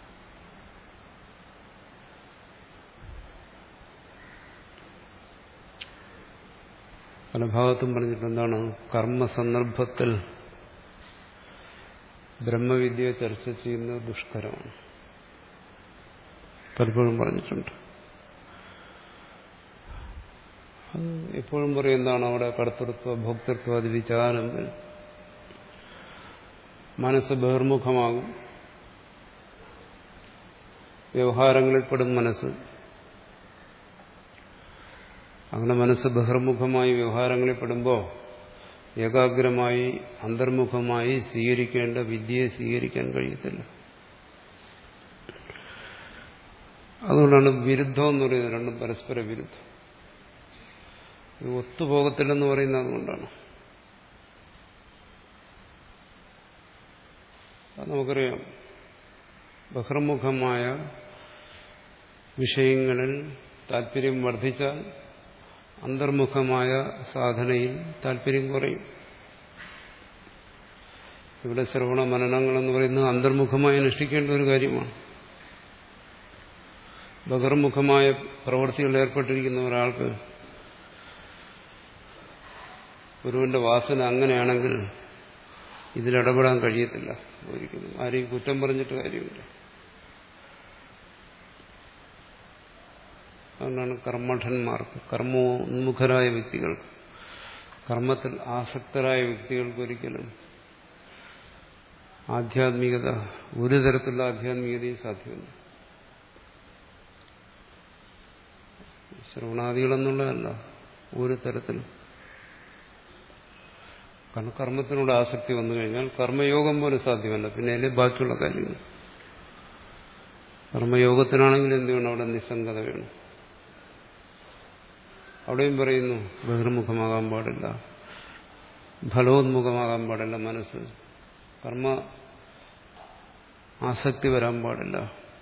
പല ഭാഗത്തും പറഞ്ഞിട്ട് എന്താണ്, കർമ്മസന്ദർഭത്തിൽ ബ്രഹ്മവിദ്യ ചർച്ച ചെയ്യുന്നത് ദുഷ്കരമാണ്. പലപ്പോഴും പറഞ്ഞിട്ടുണ്ട്. അത് എപ്പോഴും പറയും എന്താണ്, അവിടെ കർത്തൃത്വ ഭോക്തൃത്വാദി വിചാരം മനസ്സ് ബഹിർമുഖമാകും, വ്യവഹാരങ്ങളിൽപ്പെടും മനസ്സ്. അങ്ങനെ മനസ്സ് ബഹിർമുഖമായി വ്യവഹാരങ്ങളിൽ പെടുമ്പോൾ ഏകാഗ്രമായി അന്തർമുഖമായി സ്വീകരിക്കേണ്ട വിദ്യയെ സ്വീകരിക്കാൻ കഴിയത്തില്ല. അതുകൊണ്ടാണ് വിരുദ്ധം എന്ന് പറയുന്നത്. രണ്ടും പരസ്പര വിരുദ്ധം. ഇത് ഒത്തുപോകത്തില്ലെന്ന് പറയുന്നത് അതുകൊണ്ടാണ്. അത് നമുക്കറിയാം. ബഹിർമുഖമായ വിഷയങ്ങളിൽ താല്പര്യം വർദ്ധിച്ചാൽ അന്തർമുഖമായ സാധനയിൽ താല്പര്യം കുറയും. ഇവിടെ ശ്രവണ മനനങ്ങൾ എന്ന് പറയുന്നത് അന്തർമുഖമായി അനുഷ്ഠിക്കേണ്ട ഒരു കാര്യമാണ്. ബഹിർമുഖമായ പ്രവൃത്തികളിൽ ഏർപ്പെട്ടിരിക്കുന്ന ഒരാൾക്ക് ഒരുവന്റെ വാസന അങ്ങനെയാണെങ്കിൽ ഇതിലിടപെടാൻ കഴിയത്തില്ല. ഒരിക്കലും ആരെയും കുറ്റം പറഞ്ഞിട്ട് കാര്യമില്ല. അതുകൊണ്ടാണ് കർമ്മഠന്മാർക്ക്, കർമ്മോന്മുഖരായ വ്യക്തികൾക്ക്, കർമ്മത്തിൽ ആസക്തരായ വ്യക്തികൾക്ക് ഒരിക്കലും ആധ്യാത്മികത, ഒരു തരത്തിലുള്ള ആധ്യാത്മികതയും സാധ്യമല്ല. ശ്രവണാദികളെന്നുള്ളതല്ല, ഒരു തരത്തിലും. കാരണം കർമ്മത്തിനോട് ആസക്തി വന്നു കഴിഞ്ഞാൽ കർമ്മയോഗം പോലും സാധ്യമല്ല. പിന്നെ അതിലെ ബാക്കിയുള്ള കാര്യങ്ങൾ. കർമ്മയോഗത്തിനാണെങ്കിൽ എന്ത് വേണം? അവിടെ നിസ്സംഗത വേണം. അവിടെയും പറയുന്നു ബഹിർമുഖമാകാൻ പാടില്ല, ഫലോന്മുഖമാകാൻ പാടില്ല മനസ്സ്, കർമ്മ ആസക്തി വരാൻ പാടില്ല.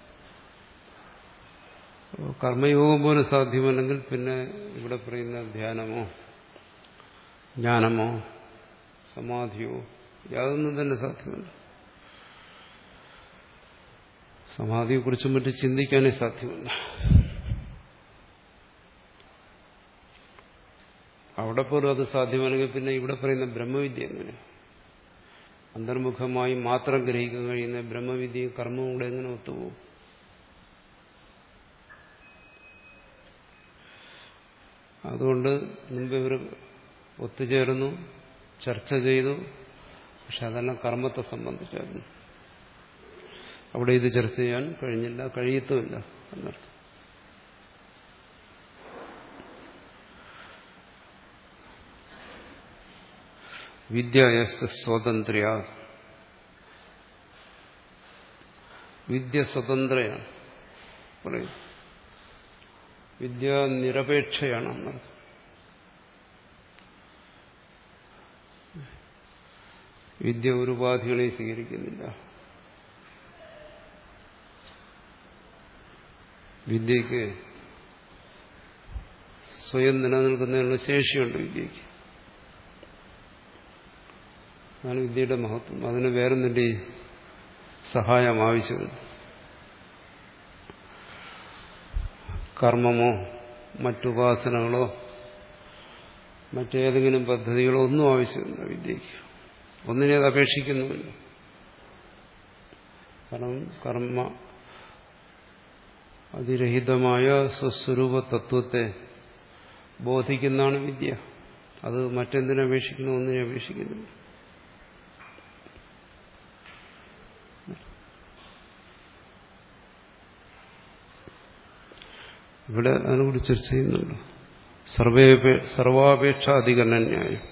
കർമ്മയോഗം പോലും സാധ്യമല്ലെങ്കിൽ പിന്നെ ഇവിടെ പറയുന്ന ധ്യാനമോ ജ്ഞാനമോ സമാധിയോ യാതൊന്നും തന്നെ സാധ്യമല്ല. സമാധിയെക്കുറിച്ചും മറ്റും ചിന്തിക്കാനേ സാധ്യമല്ല. അവിടെ പോലും അത് സാധ്യമല്ലെങ്കിൽ പിന്നെ ഇവിടെ പറയുന്ന ബ്രഹ്മവിദ്യ എങ്ങനെ? അന്തർമുഖമായി മാത്രം ഗ്രഹിക്കാൻ കഴിയുന്ന ബ്രഹ്മവിദ്യയും കർമ്മവും കൂടെ എങ്ങനെ ഒത്തുപോകും? അതുകൊണ്ട് മുമ്പ് ഇവർ ഒത്തുചേർന്നു, ചർച്ച ചെയ്തു. പക്ഷെ അതെല്ലാം കർമ്മത്തെ സംബന്ധിച്ചായിരുന്നു. അവിടെ ഇത് ചർച്ച ചെയ്യാൻ കഴിഞ്ഞില്ല, കഴിയത്തുമില്ല എന്നർത്ഥം. വിദ്യയസ്ത സ്വതന്ത്ര്യ, വിദ്യ സ്വതന്ത്രയാണ് പറയും. വിദ്യ നിരപേക്ഷയാണ് എന്നർത്ഥം. വിദ്യ ഒരു ഉപാധികളെ സ്വീകരിക്കുന്നില്ല. വിദ്യക്ക് സ്വയം നിലനിൽക്കുന്നതിനുള്ള ശേഷിയുണ്ട് വിദ്യക്ക്. അതാണ് വിദ്യയുടെ മഹത്വം. അതിന് വേറൊന്നിന്റെ സഹായം ആവശ്യമില്ല. കർമ്മമോ മറ്റുപാസനകളോ മറ്റേതെങ്കിലും പദ്ധതികളോ ഒന്നും ആവശ്യമില്ല വിദ്യക്ക്. ഒന്നിനെ അത് അപേക്ഷിക്കുന്നുമില്ല. കാരണം കർമ്മ അതിരഹിതമായ സ്വസ്വരൂപ തത്വത്തെ ബോധിക്കുന്നതാണ് വിദ്യ. അത് മറ്റെന്തിനെ അപേക്ഷിക്കുന്നു? ഒന്നിനെ അപേക്ഷിക്കുന്നില്ല. ഇവിടെ അതിനെക്കുറിച്ച് ചർച്ച ചെയ്യുന്നുണ്ട്. സർവേ സർവാപേക്ഷ അധികരണ ന്യായം.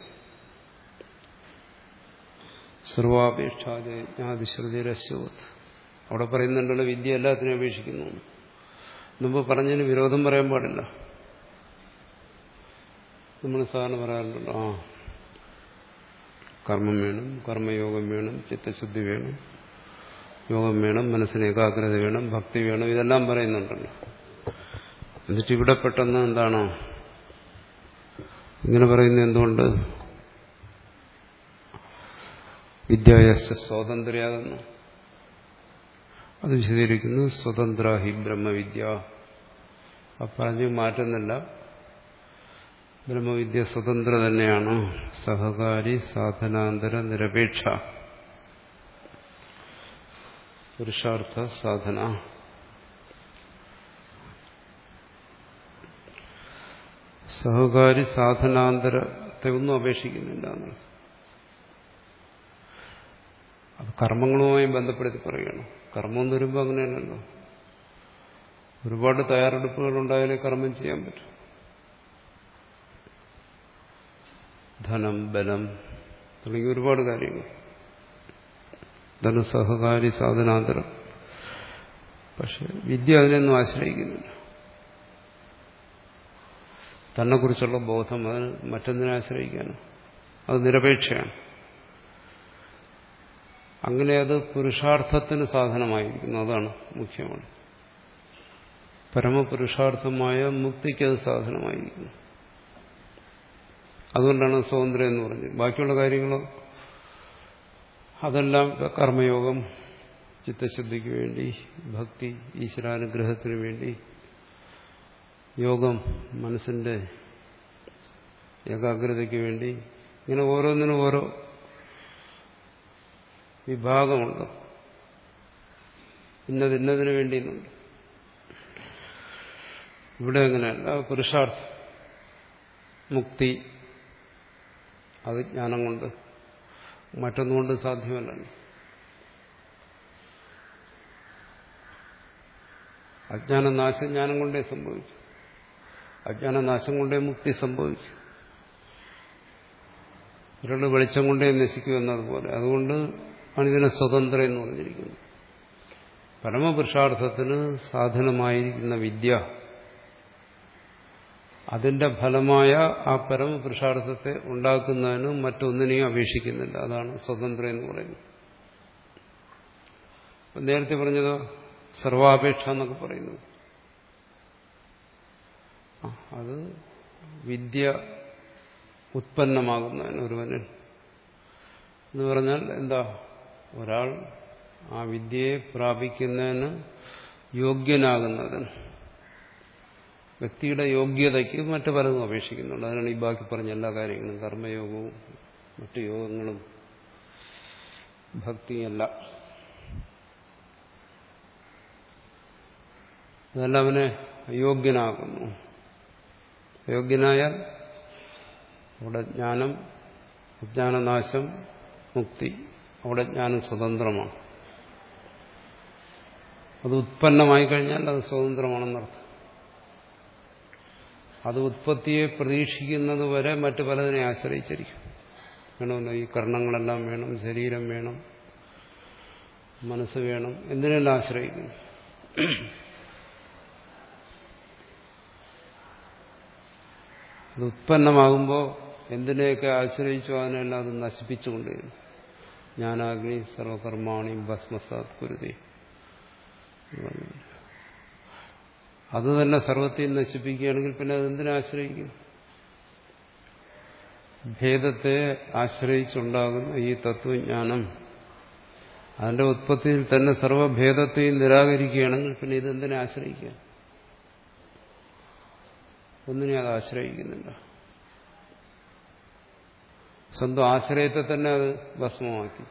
സർവാപേക്ഷാദിശ്രുതിരശ്വത് അവിടെ പറയുന്നുണ്ടല്ലോ വിദ്യ എല്ലാത്തിനും അപേക്ഷിക്കുന്നു. മുമ്പ് പറഞ്ഞതിന് വിരോധം പറയാൻ പാടില്ല. നമ്മൾ സാധാരണ പറയാറുണ്ടല്ലോ, ആ കർമ്മം വേണം, കർമ്മയോഗം വേണം, ചിത്തശുദ്ധി വേണം, യോഗം വേണം, മനസ്സിന് ഏകാഗ്രത വേണം, ഭക്തി വേണം, ഇതെല്ലാം പറയുന്നുണ്ടല്ലോ. എന്നിട്ട് ഇവിടെ പെട്ടെന്ന് എന്താണോ ഇങ്ങനെ പറയുന്നത്? എന്തുകൊണ്ട്? വിദ്യായസ്യ സ്വാതന്ത്ര്യാതെന്ന് അത് വിശദീകരിക്കുന്നു. സ്വതന്ത്ര ഹി ബ്രഹ്മവിദ്യ. പറഞ്ഞു മാറ്റുന്നില്ല. ബ്രഹ്മവിദ്യ സ്വതന്ത്ര തന്നെയാണ്. സഹകാരി സാധനാന്തര നിരപേക്ഷ പുരുഷാർത്ഥ സാധന. സഹകാരി സാധനാന്തരത്തെ ഒന്നും അപേക്ഷിക്കുന്നില്ല എന്നാണ്. അത് കർമ്മങ്ങളുമായി ബന്ധപ്പെടുത്തി പറയുകയാണ്. കർമ്മം എന്ന് വരുമ്പോൾ അങ്ങനെയല്ലല്ലോ. ഒരുപാട് തയ്യാറെടുപ്പുകൾ ഉണ്ടായാലേ കർമ്മം ചെയ്യാൻ പറ്റും. ധനം, ബലം തുടങ്ങിയ ഒരുപാട് കാര്യങ്ങൾ. ധനസഹകാരി സാധനാന്തരം. പക്ഷെ വിദ്യ അതിനൊന്നും ആശ്രയിക്കുന്നില്ല. തന്നെക്കുറിച്ചുള്ള ബോധം അതിന് മറ്റൊന്നിനെ ആശ്രയിക്കാനോ, അത് നിരപേക്ഷയാണ്. അങ്ങനെ അത് പുരുഷാർത്ഥത്തിന് സാധനമായിരിക്കുന്നു. അതാണ് മുഖ്യമാണ്. പരമപുരുഷാർത്ഥമായ മുക്തിക്ക് അത് സാധനമായിരിക്കുന്നു. അതുകൊണ്ടാണ് സ്വാതന്ത്ര്യം എന്ന് പറഞ്ഞത്. ബാക്കിയുള്ള കാര്യങ്ങളോ അതെല്ലാം കർമ്മയോഗം, ചിത്തശുദ്ധിക്ക് വേണ്ടി, ഭക്തി, ഈശ്വരാനുഗ്രഹത്തിന് വേണ്ടി, യോഗം മനസ്സിന്റെ ഏകാഗ്രതയ്ക്ക് വേണ്ടി, ഇങ്ങനെ ഓരോന്നിനും ഓരോ വിഭാഗമുണ്ട്. ഇന്നത് ഇന്നതിന് വേണ്ടിയുണ്ട്. ഇവിടെ അങ്ങനെയല്ല. പുരുഷാർത്ഥം, മുക്തി അത് ജ്ഞാനം കൊണ്ട്, മറ്റൊന്നുകൊണ്ട് സാധ്യമല്ല. അജ്ഞാനനാശം ജ്ഞാനം കൊണ്ടേ സംഭവിക്കും. അജ്ഞാനനാശം കൊണ്ടേ മുക്തി സംഭവിക്കും. ഒരാൾ വെളിച്ചം കൊണ്ടേ നശിക്കും എന്നതുപോലെ. അതുകൊണ്ട് ആണ് ഇതിനെ സ്വതന്ത്രം എന്ന് പറഞ്ഞിരിക്കുന്നത്. പരമപുരുഷാർത്ഥത്തിന് സാധനമായിരിക്കുന്ന വിദ്യ അതിന്റെ ഫലമായ ആ പരമപുരുഷാർത്ഥത്തെ ഉണ്ടാക്കുന്നതിന് മറ്റൊന്നിനെയും അപേക്ഷിക്കുന്നില്ല. അതാണ് സ്വതന്ത്രം എന്ന് പറയുന്നത്. നേരത്തെ പറഞ്ഞതോ സർവാപേക്ഷ എന്നൊക്കെ പറയുന്നത് അത് വിദ്യ ഉത്പന്നമാകുന്നതിന് ഒരുവനിൽ എന്ന് പറഞ്ഞാൽ എന്താ, ഒരാൾ ആ വിദ്യയെ പ്രാപിക്കുന്നതിന് യോഗ്യനാകുന്നതിന് വ്യക്തിയുടെ യോഗ്യതയ്ക്ക് മറ്റു പലതും അപേക്ഷിക്കുന്നുണ്ട്. അതിനാണ് ഈ ബാക്കി പറഞ്ഞ എല്ലാ കാര്യങ്ങളും, കർമ്മയോഗവും മറ്റു യോഗങ്ങളും ഭക്തിയല്ല. അതെല്ലാം അവനെ അയോഗ്യനാക്കുന്നു. അയോഗ്യനായാൽ അവിടെ ജ്ഞാനം, അജ്ഞാനനാശം, മുക്തി, അവിടെ ജ്ഞാനം സ്വതന്ത്രമാണ്. അത് ഉത്പന്നമായി കഴിഞ്ഞാൽ അത് സ്വതന്ത്രമാണെന്നർത്ഥം. അത് ഉത്പത്തിയെ പ്രതീക്ഷിക്കുന്നത് വരെ മറ്റു പലതിനെ ആശ്രയിച്ചിരിക്കും. വേണമല്ലോ, ഈ കർണങ്ങളെല്ലാം വേണം, ശരീരം വേണം, മനസ്സ് വേണം, എന്തിനെല്ലാം ആശ്രയിക്കുന്നു. അത് ഉത്പന്നമാകുമ്പോൾ എന്തിനെയൊക്കെ ആശ്രയിച്ചു അതിനെല്ലാം അത് നശിപ്പിച്ചുകൊണ്ടിരുന്നു. ജ്ഞാനാഗ്നി സർവകർമാണി ഭസ്മസാത് കുരുതി. അത് തന്നെ സർവത്തെയും നശിപ്പിക്കുകയാണെങ്കിൽ പിന്നെ അതെന്തിനെ ആശ്രയിക്കും? ഭേദത്തെ ആശ്രയിച്ചുണ്ടാകുന്ന ഈ തത്വജ്ഞാനം അതിന്റെ ഉത്പത്തിയിൽ തന്നെ സർവഭേദത്തെയും നിരാകരിക്കുകയാണെങ്കിൽ പിന്നെ ഇതെന്തിനെ ആശ്രയിക്കുക? ഒന്നിനെ അത് ആശ്രയിക്കുന്നില്ല. സ്വന്തം ആശ്രയത്തെ തന്നെ അത് ഭസ്മമാക്കി.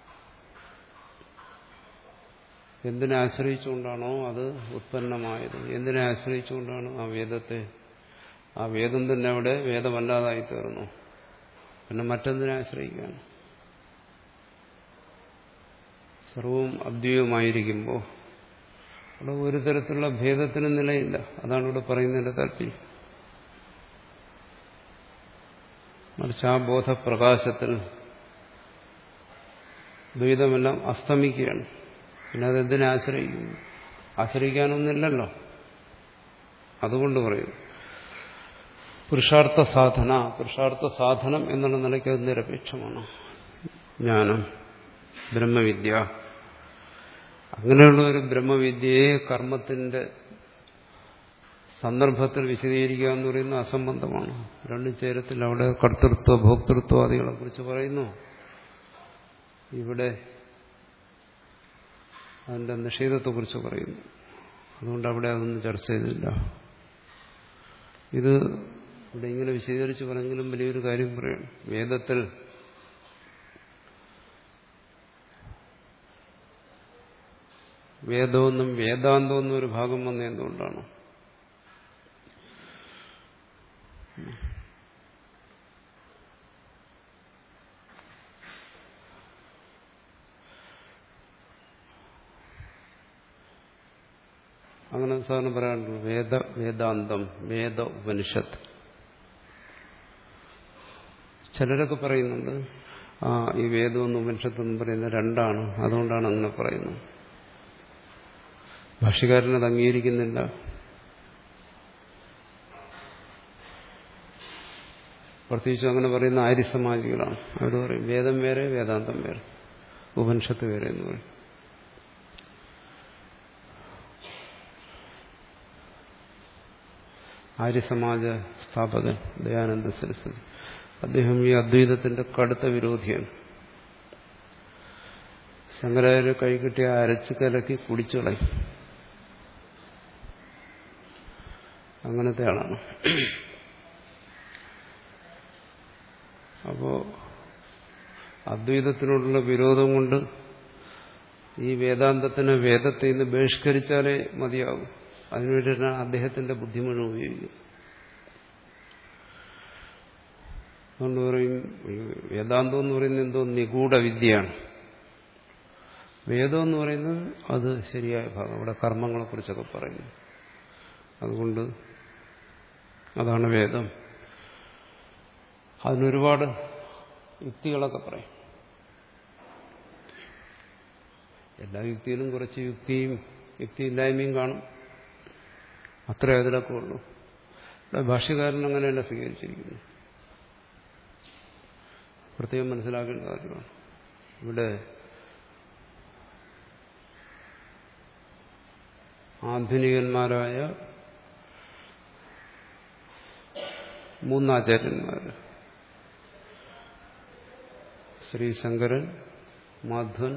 എന്തിനെ ആശ്രയിച്ചുകൊണ്ടാണോ അത് ഉത്പന്നമായത്, എന്തിനെ ആശ്രയിച്ചുകൊണ്ടാണോ ആ വേദത്തെ, ആ വേദം തന്നെ അവിടെ വേദമല്ലാതായി തീർന്നു. പിന്നെ മറ്റെന്തിനെ ആശ്രയിക്കുകയാണ്? സർവവും അദ്വൈതമായിരിക്കുമ്പോൾ അവിടെ ഒരു തരത്തിലുള്ള ഭേദത്തിന് നിലയില്ല. അതാണ് ഇവിടെ പറയുന്നതിന്റെ താല്പര്യം. മറിച്ച് ആ ബോധപ്രകാശത്തിൽ ദ്വൈതമെല്ലാം അസ്തമിക്കുകയാണ്. പിന്നെ അതെന്തിനെ ആശ്രയിക്കുന്നു? ആശ്രയിക്കാനൊന്നില്ലല്ലോ. അതുകൊണ്ട് പറയും പുരുഷാർത്ഥ സാധന. പുരുഷാർത്ഥ സാധനം എന്നുള്ള നിലയ്ക്ക് അത് നിരപേക്ഷമാണ്. ജ്ഞാനം, ബ്രഹ്മവിദ്യ. അങ്ങനെയുള്ള ഒരു ബ്രഹ്മവിദ്യയെ കർമ്മത്തിന്റെ സന്ദർഭത്തിൽ വിശദീകരിക്കുക എന്ന് പറയുന്നത് അസംബന്ധമാണ്. രണ്ടും ചേരത്തിൽ. അവിടെ കർത്തൃത്വ ഭോക്തൃത്വാദികളെ കുറിച്ച് പറയുന്നു, ഇവിടെ അതിന്റെ നിഷേധത്തെക്കുറിച്ച് പറയുന്നു. അതുകൊണ്ട് അവിടെ അതൊന്നും ചർച്ച ചെയ്തില്ല. ഇത് ഇവിടെ ഇങ്ങനെ വിശദീകരിച്ച് പറഞ്ഞെങ്കിലും വലിയൊരു കാര്യം പറയണം. വേദത്തിൽ വേദമെന്നും വേദാന്തമെന്നും ഒരു ഭാഗം വന്ന എന്തുകൊണ്ടാണ്? അങ്ങനെ സാധാരണ പറയാറുണ്ട് വേദ വേദാന്തം, വേദ ഉപനിഷത്ത്. ചിലരൊക്കെ പറയുന്നുണ്ട് ആ ഈ വേദമെന്നും ഉപനിഷത്തെന്നും പറയുന്നത് രണ്ടാണ്, അതുകൊണ്ടാണ് അങ്ങനെ പറയുന്നത്. ഭാഷ്യകാരനത് അംഗീകരിക്കുന്നില്ല. പ്രത്യേകിച്ചും അങ്ങനെ പറയുന്ന ആര്യസമാജികളാണ്. അവർ പറയും വേദം വേറെ വേദാന്തം വേറെ, ഉപനിഷത്ത് വേറെ എന്ന് പറയും. ആര്യസമാജ സ്ഥാപകൻ ദയാനന്ദ സരസ്വതി, അദ്ദേഹം ഈ അദ്വൈതത്തിന്റെ കടുത്ത വിരോധിയാണ്. ശങ്കരാചാര്യ കൈകിട്ടിയ അരച്ച് കലക്കി കുടിച്ചു കളയും, അങ്ങനത്തെ ആളാണ്. അപ്പോ അദ്വൈതത്തിനോടുള്ള വിരോധം കൊണ്ട് ഈ വേദാന്തത്തിന് വേദത്തെ ഇന്ന് ബഹിഷ്കരിച്ചാലേ മതിയാകും. അതിനുവേണ്ടിയിട്ടാണ് അദ്ദേഹത്തിന്റെ ബുദ്ധിമുട്ട് ഉപയോഗിക്കുന്നത്. അതുകൊണ്ട് പറയും വേദാന്തം എന്ന് പറയുന്നത് എന്തോ നിഗൂഢ വിദ്യയാണ്. വേദം എന്ന് പറയുന്നത് അത് ശരിയായ ഭാഗം, അവിടെ കർമ്മങ്ങളെക്കുറിച്ചൊക്കെ പറയുന്നു. അതുകൊണ്ട് അതാണ് വേദം. അതിനൊരുപാട് യുക്തികളൊക്കെ പറയും. എല്ലാ യുക്തിയിലും കുറച്ച് യുക്തിയും യുക്തിയില്ലായ്മയും കാണും, അത്രേ അതിലൊക്കെ ഉള്ളൂ. ഭാഷ്യകാരൻ അങ്ങനെയല്ല സ്വീകരിച്ചിരിക്കുന്നു. പ്രത്യേകം മനസ്സിലാക്കേണ്ട കാര്യമാണ്. ഇവിടെ ആധുനികന്മാരായ മൂന്നാചാര്യന്മാർ, ശ്രീശങ്കരൻ, മാധ്വൻ,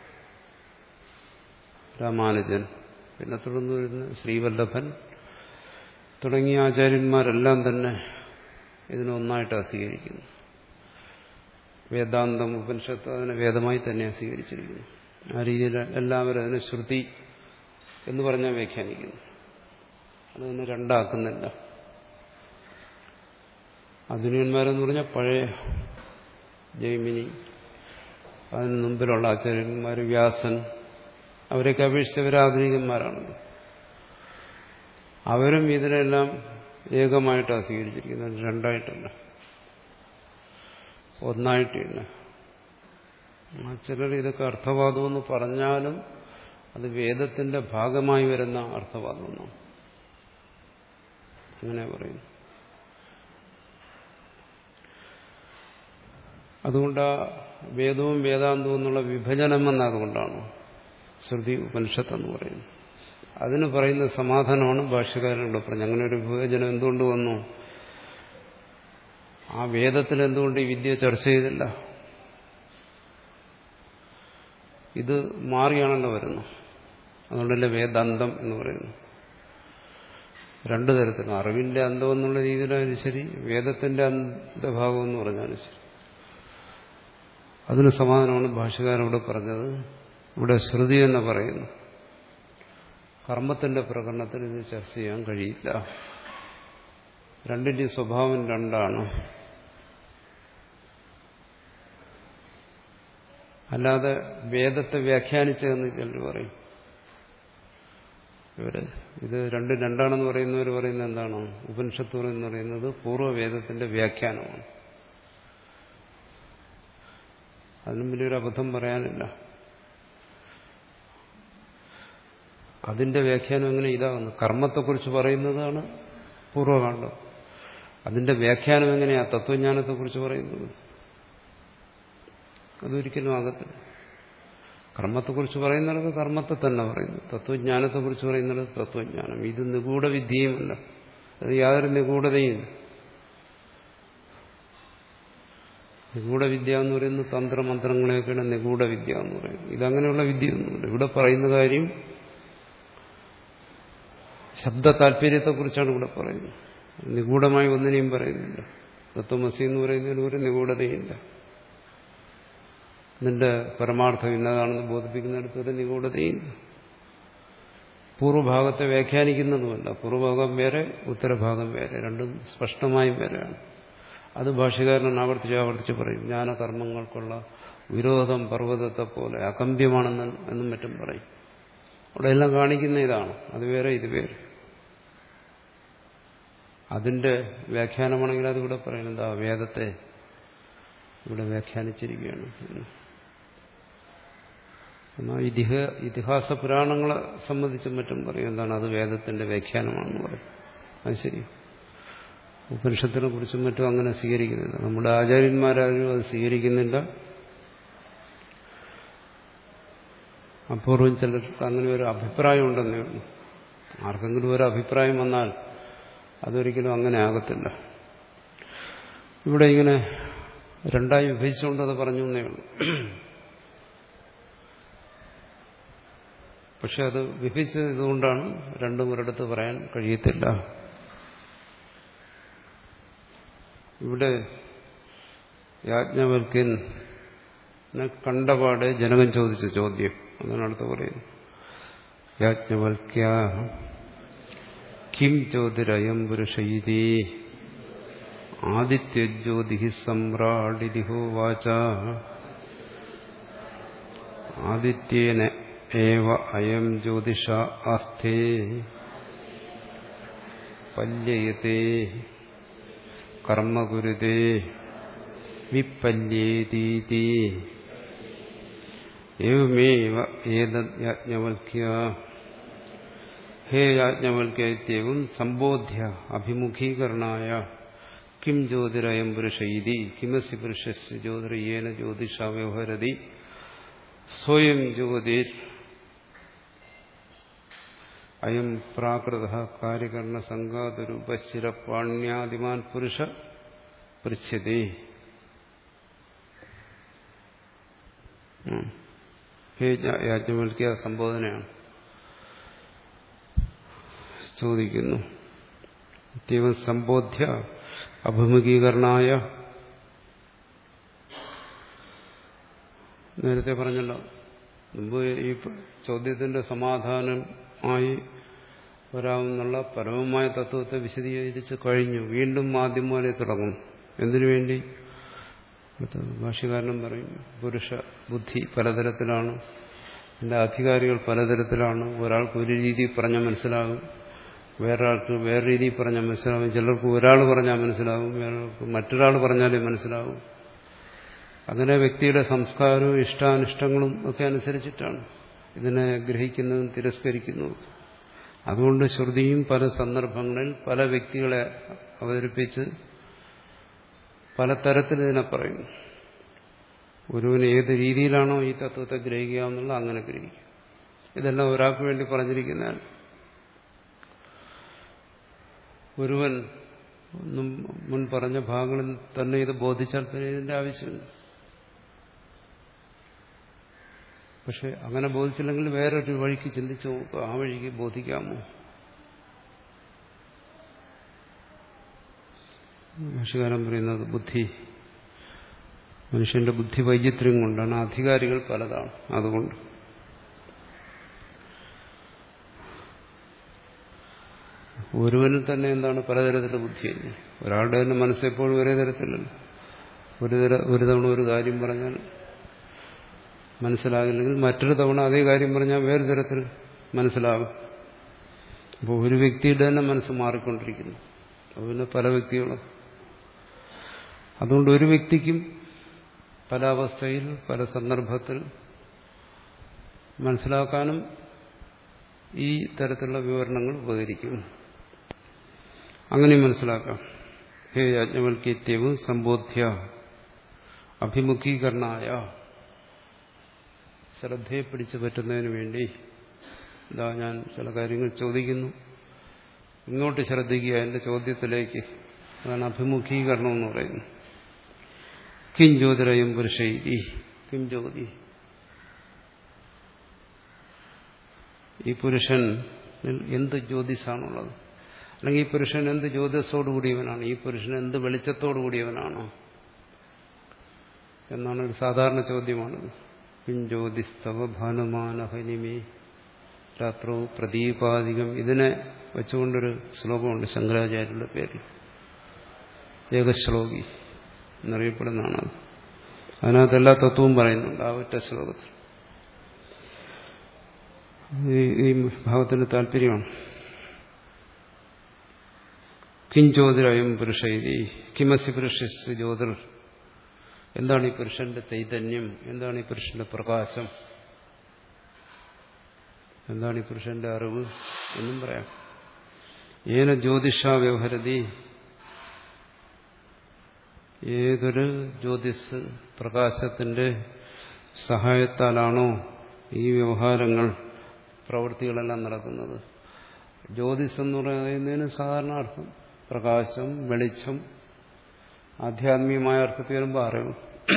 രാമാനുജൻ, പിന്നെ തുടർന്ന് വരുന്ന ശ്രീവല്ലഭൻ തുടങ്ങിയ ആചാര്യന്മാരെല്ലാം തന്നെ ഇതിനൊന്നായിട്ടാണ് സ്വീകരിക്കുന്നത്. വേദാന്തം ഉപനിഷത്ത് അതിനെ വേദമായി തന്നെയാണ് സ്വീകരിച്ചിരിക്കുന്നു. ആ രീതിയിൽ എല്ലാവരും അതിനെ ശ്രുതി എന്ന് പറഞ്ഞാൽ വ്യാഖ്യാനിക്കുന്നു. അതിനെ രണ്ടാക്കുന്നില്ല. ആധുനികന്മാരെന്ന് പറഞ്ഞാൽ പഴയ ജൈമിനി, അതിന് മുമ്പിലുള്ള ആചാര്യന്മാർ, വ്യാസൻ, അവരെയൊക്കെ അപേക്ഷിച്ചവർ ആധുനികന്മാരാണല്ലോ. അവരും ഇതിനെല്ലാം ഏകമായിട്ടാണ് സ്വീകരിച്ചിരിക്കുന്നത്, രണ്ടായിട്ടല്ല, ഒന്നായിട്ടില്ല. ചിലർ ഇതൊക്കെ അർത്ഥവാദമെന്ന് പറഞ്ഞാലും അത് വേദത്തിന്റെ ഭാഗമായി വരുന്ന അർത്ഥവാദമെന്നാണ് അങ്ങനെ പറയുന്നു. അതുകൊണ്ട് ആ വേദവും വേദാന്തവും എന്നുള്ള വിഭജനം എന്നതുകൊണ്ടാണ് ശ്രുതി ഉപനിഷത്തെന്ന് പറയുന്നത്. അതിന് പറയുന്ന സമാധാനമാണ് ഭാഷ്യകാരനോട് പറഞ്ഞത്. അങ്ങനെ ഒരു വിഭജനം എന്തുകൊണ്ട് വന്നു? ആ വേദത്തിൽ എന്തുകൊണ്ട് ഈ വിദ്യ ചർച്ച ചെയ്തില്ല? ഇത് മാറിയാണല്ലോ വരുന്നത്. അതുകൊണ്ടല്ലേ വേദാന്തം എന്ന് പറയുന്നു. രണ്ടു തരത്തിലാണ്. അറിവിന്റെ അന്തം എന്നുള്ള രീതിയിലായാലും ശരി, വേദത്തിന്റെ അന്തഭാഗം എന്ന് പറഞ്ഞാലും ശരി. അതിന് സമാധാനമാണ് ഭാഷ്യകാരനോട് പറഞ്ഞത്. ഇവിടെ ശ്രുതി എന്ന് പറയുന്നു. കർമ്മത്തിന്റെ പ്രകരണത്തിൽ ഇത് ചർച്ച ചെയ്യാൻ കഴിയില്ല. രണ്ടിന്റെ സ്വഭാവം രണ്ടാണ്. അല്ലാതെ വേദത്തെ വ്യാഖ്യാനിച്ചതെന്ന് ചിലർ പറയും. ഇവര് ഇത് രണ്ടും രണ്ടാണെന്ന് പറയുന്നവർ പറയുന്നത് എന്താണ്? ഉപനിഷത്ത് എന്ന് പറയുന്നത് പൂർവ്വവേദത്തിന്റെ വ്യാഖ്യാനമാണ്. അതിനും വലിയൊരു അബദ്ധം പറയാനില്ല. അതിന്റെ വ്യാഖ്യാനം എങ്ങനെ ഇതാകുന്നു? കർമ്മത്തെക്കുറിച്ച് പറയുന്നതാണ് പൂർവ്വകാണ്ഡം. അതിന്റെ വ്യാഖ്യാനം എങ്ങനെയാ തത്വജ്ഞാനത്തെക്കുറിച്ച് പറയുന്നത്? അതൊരിക്കലും ആകത്തില്ല. കർമ്മത്തെക്കുറിച്ച് പറയുന്നത് കർമ്മത്തെ തന്നെ പറയുന്നു, തത്വജ്ഞാനത്തെക്കുറിച്ച് പറയുന്നത് തത്വജ്ഞാനം. ഇത് നിഗൂഢ വിദ്യയുമല്ല, അത് യാതൊരു നിഗൂഢതയും. നിഗൂഢവിദ്യ എന്ന് പറയുന്നത് തന്ത്രമന്ത്രങ്ങളെയൊക്കെയാണ് നിഗൂഢവിദ്യ എന്ന് പറയുന്നത്. ഇതങ്ങനെയുള്ള വിദ്യയൊന്നുമില്ല. ഇവിടെ പറയുന്ന കാര്യം ശബ്ദ താല്പര്യത്തെക്കുറിച്ചാണ് ഇവിടെ പറയുന്നത്. നിഗൂഢമായി ഒന്നിനെയും പറയുന്നില്ല. തത്വമസി എന്ന് പറയുന്നതിന് ഒരു നിഗൂഢതയില്ല. നിന്റെ പരമാർത്ഥം ഇന്നതാണെന്ന് ബോധിപ്പിക്കുന്നിടത്ത് ഒരു നിഗൂഢതയില്ല. പൂർവ്വഭാഗത്തെ വ്യാഖ്യാനിക്കുന്നതുമല്ല. പൂർവ്വഭാഗം വേറെ, ഉത്തരഭാഗം വേറെ, രണ്ടും സ്പഷ്ടമായും വേറെയാണ്. അത് ഭാഷ്യകാരൻ ആവർത്തിച്ച് ആവർത്തിച്ച് പറയും. ജ്ഞാനകർമ്മങ്ങൾക്കുള്ള വിരോധം പർവ്വതത്തെ പോലെ അകമ്പ്യമാണെന്ന് എന്നും മറ്റും പറയും. അവിടെ എല്ലാം കാണിക്കുന്ന ഇതാണ്. അത് വേറെ, ഇത് വേറെ. അതിന്റെ വ്യാഖ്യാനമാണെങ്കിൽ അതിവിടെ പറയുന്നത് ആ വേദത്തെ ഇവിടെ വ്യാഖ്യാനിച്ചിരിക്കുകയാണ്. എന്നാൽ ഇതിഹ ഇതിഹാസ പുരാണങ്ങളെ സംബന്ധിച്ചും മറ്റും പറയും എന്താണ് അത് വേദത്തിന്റെ വ്യാഖ്യാനമാണെന്ന് പറയും. അത് ശരി. ഉപനിഷത്തിനെ കുറിച്ചും മറ്റും അങ്ങനെ സ്വീകരിക്കുന്നില്ല. നമ്മുടെ ആചാര്യന്മാരാരും അത് സ്വീകരിക്കുന്നില്ല. അപൂർവം ചിലർക്ക് അങ്ങനെ ഒരു അഭിപ്രായം ഉണ്ടെന്നേ ഉള്ളൂ. ആർക്കെങ്കിലും ഒരു അഭിപ്രായം വന്നാൽ അതൊരിക്കലും അങ്ങനെ ആകത്തില്ല. ഇവിടെ ഇങ്ങനെ രണ്ടായി വിഭജിച്ചുകൊണ്ട് അത് പറഞ്ഞു എന്നേ ഉള്ളൂ. പക്ഷെ അത് വിഭജിച്ചത് ഇതുകൊണ്ടാണ് രണ്ടും ഒരിടത്ത് പറയാൻ കഴിയത്തില്ല. ഇവിടെ യാജ്ഞവൽക്യനെ കണ്ടപാടെ ജനകൻ ചോദിച്ച ചോദ്യം അതാണ് അടുത്ത് പറയുന്നത്. യാജ്ഞവൽക്യ കിം ജ്യോതിരയം പുരുഷൈതി ആദിത്യജ്യോതി സമ്രാടിതി ഹോവാച ആദിത്യേന ഏവ അയം ജ്യോതിഷ ആസ്ഥേ പല്യയത്തെ കർമ്മകുരുതേ വിപല്യേതീതി ഏവമേവ ഏതദ് യാജ്ഞവൽക്യ ഹേ യാജ്ഞവൽക്യ ഇത്യവും സംബോധ്യ അഭിമുഖീകരണായ കിം ജ്യോതിരയം പുരുഷൈതി കിമസി പുരുഷസ്യ ജ്യോതിർയേന ജ്യോതിഷ വ്യവഹരതി സ്വയം ജ്യോതിർ അയം പ്രാകൃത കാര്യകരണ സംഘാതരൂപശിരപാണ്യാദിമാൻ പുരുഷ പൃച്ഛതി. ഹേ യാജ്ഞവൽക്യ സംബോധനയാണ്. ചോദിക്കുന്നു ഇത്യവം സംബോധ്യ അഭിമുഖീകരണായ. നേരത്തെ പറഞ്ഞല്ലോ മുമ്പ് ഈ ചോദ്യത്തിന്റെ സമാധാനം ആയി വരാമെന്നുള്ള പരമമായ തത്വത്തെ വിശദീകരിച്ച് കഴിഞ്ഞു. വീണ്ടും ആദ്യം പോലെ തുടങ്ങും. എന്തിനു വേണ്ടി? ഭാഷ്യകാരനും പറയും പുരുഷ ബുദ്ധി പലതരത്തിലാണ്, എൻ്റെ അധികാരികൾ പലതരത്തിലാണ്. ഒരാൾക്ക് ഒരു രീതി പറഞ്ഞാൽ മനസ്സിലാകും, വേറൊരാൾക്ക് വേറെ രീതിയിൽ പറഞ്ഞാൽ മനസ്സിലാകും. ചിലർക്ക് ഒരാൾ പറഞ്ഞാൽ മനസ്സിലാകും, വേറൊരാൾക്ക് മറ്റൊരാൾ പറഞ്ഞാലേ മനസ്സിലാകും. അങ്ങനെ വ്യക്തിയുടെ സംസ്കാരവും ഇഷ്ടാനിഷ്ടങ്ങളും ഒക്കെ അനുസരിച്ചിട്ടാണ് ഇതിനെ ഗ്രഹിക്കുന്നതും തിരസ്കരിക്കുന്നതും. അതുകൊണ്ട് ശ്രുതിയും പല സന്ദർഭങ്ങളിൽ പല വ്യക്തികളെ അവതരിപ്പിച്ച് പലതരത്തിൽ ഇതിനെ പറയുന്നു. ഒരുവന് ഏത് രീതിയിലാണോ ഈ തത്വത്തെ ഗ്രഹിക്കാവുന്നുള്ള അങ്ങനെ ഗ്രഹിക്കും. ഇതെല്ലാം ഒരാൾക്ക് വേണ്ടി പറഞ്ഞിരിക്കുന്നതാണ്. ഒരുവൻ മുൻ പറഞ്ഞ ഭാഗങ്ങളിൽ തന്നെ ഇത് ബോധിച്ചാൽ പിന്നെ ഇതിന്റെ ആവശ്യമില്ല. പക്ഷെ അങ്ങനെ ബോധിച്ചില്ലെങ്കിൽ വേറൊരു വഴിക്ക് ചിന്തിച്ചു നോക്കുക, ആ വഴിക്ക് ബോധിക്കാമോ? ഭാഷ്യകാരൻ പറയുന്നത് ബുദ്ധി, മനുഷ്യന്റെ ബുദ്ധി വൈചിത്ര്യം കൊണ്ടാണ്. അധികാരികൾ പലതാണ്. അതുകൊണ്ട് ഒരുവനിൽ തന്നെ എന്താണ് പലതരത്തിലുള്ള ബുദ്ധിയല്ലേ. ഒരാളുടെ തന്നെ മനസ്സെപ്പോഴും ഒരേ തരത്തിലല്ല. ഒരു തര ഒരു തവണ ഒരു കാര്യം പറഞ്ഞാൽ മനസ്സിലാകില്ലെങ്കിൽ മറ്റൊരു തവണ അതേ കാര്യം പറഞ്ഞാൽ വേറെ തരത്തിൽ മനസ്സിലാകും. അപ്പോൾ ഒരു വ്യക്തിയുടെ തന്നെ മനസ്സ് മാറിക്കൊണ്ടിരിക്കുന്നു. അപ്പോൾ പിന്നെ പല വ്യക്തികളും. അതുകൊണ്ട് ഒരു വ്യക്തിക്കും പല അവസ്ഥയിൽ പല സന്ദർഭത്തിൽ മനസ്സിലാക്കാനും ഈ തരത്തിലുള്ള വിവരണങ്ങൾ ഉപകരിക്കും. അങ്ങനെ മനസ്സിലാക്കാം. ഹേ യാജ്ഞവൽക്യവും സംബോധ്യ അഭിമുഖീകരണായ, ശ്രദ്ധയെ പിടിച്ചു പറ്റുന്നതിന് വേണ്ടി ഇതാ ഞാൻ ചില കാര്യങ്ങൾ ചോദിക്കുന്നു, ഇങ്ങോട്ട് ശ്രദ്ധിക്കുക എന്റെ ചോദ്യത്തിലേക്ക്. അതാണ് അഭിമുഖീകരണം എന്ന് പറയുന്നത്. കിം ജ്യോതിരയം പുരുഷൈതി, കിം ജ്യോതി, ഈ പുരുഷൻ എന്ത് ജ്യോതിസാണുള്ളത്, അല്ലെങ്കിൽ ഈ പുരുഷൻ എന്ത് ജ്യോതിസോടുകൂടിയവനാണ്, ഈ പുരുഷൻ എന്ത് വെളിച്ചത്തോടുകൂടിയവനാണോ എന്നാണ് ഒരു സാധാരണ ചോദ്യമാണത്. കിം ജ്യോതിസ്തവ ഭാനുമാനഹനിമേ രാത്രോ പ്രദീപാധികം. ഇതിനെ വെച്ചുകൊണ്ടൊരു ശ്ലോകമുണ്ട് ശങ്കരാചാര്യരുടെ പേരിൽ, ഏകശ്ലോകി എന്നറിയപ്പെടുന്നതാണ്. അതിനകത്ത് എല്ലാ തത്വവും പറയുന്നുണ്ട് ആ ഒറ്റ ശ്ലോകത്തിൽ. ഈ ഭാഗത്തിന്റെ താല്പര്യമാണ്. കിം ജ്യോതിരയം പുരുഷൈതി കിമസി പുരുഷസ്യ ജ്യോതിർ എന്താണ് ഈ പുരുഷന്റെ ചൈതന്യം, എന്താണ് ഈ പുരുഷന്റെ പ്രകാശം, എന്താണ് ഈ പുരുഷന്റെ അറിവ് എന്നും പറയാം. ഏന ജ്യോതിഷ വ്യവഹരതി, ഏതൊരു ജ്യോതിസ് പ്രകാശത്തിന്റെ സഹായത്താലാണോ ഈ വ്യവഹാരങ്ങൾ പ്രവൃത്തികളെല്ലാം നടക്കുന്നത്. ജ്യോതിസ് എന്ന് പറയുന്നതിന് സാധാരണ അർത്ഥം പ്രകാശം, വെളിച്ചം, ആധ്യാത്മികമായ അർത്ഥത്തിൽ വരുമ്പോൾ അറിവ്.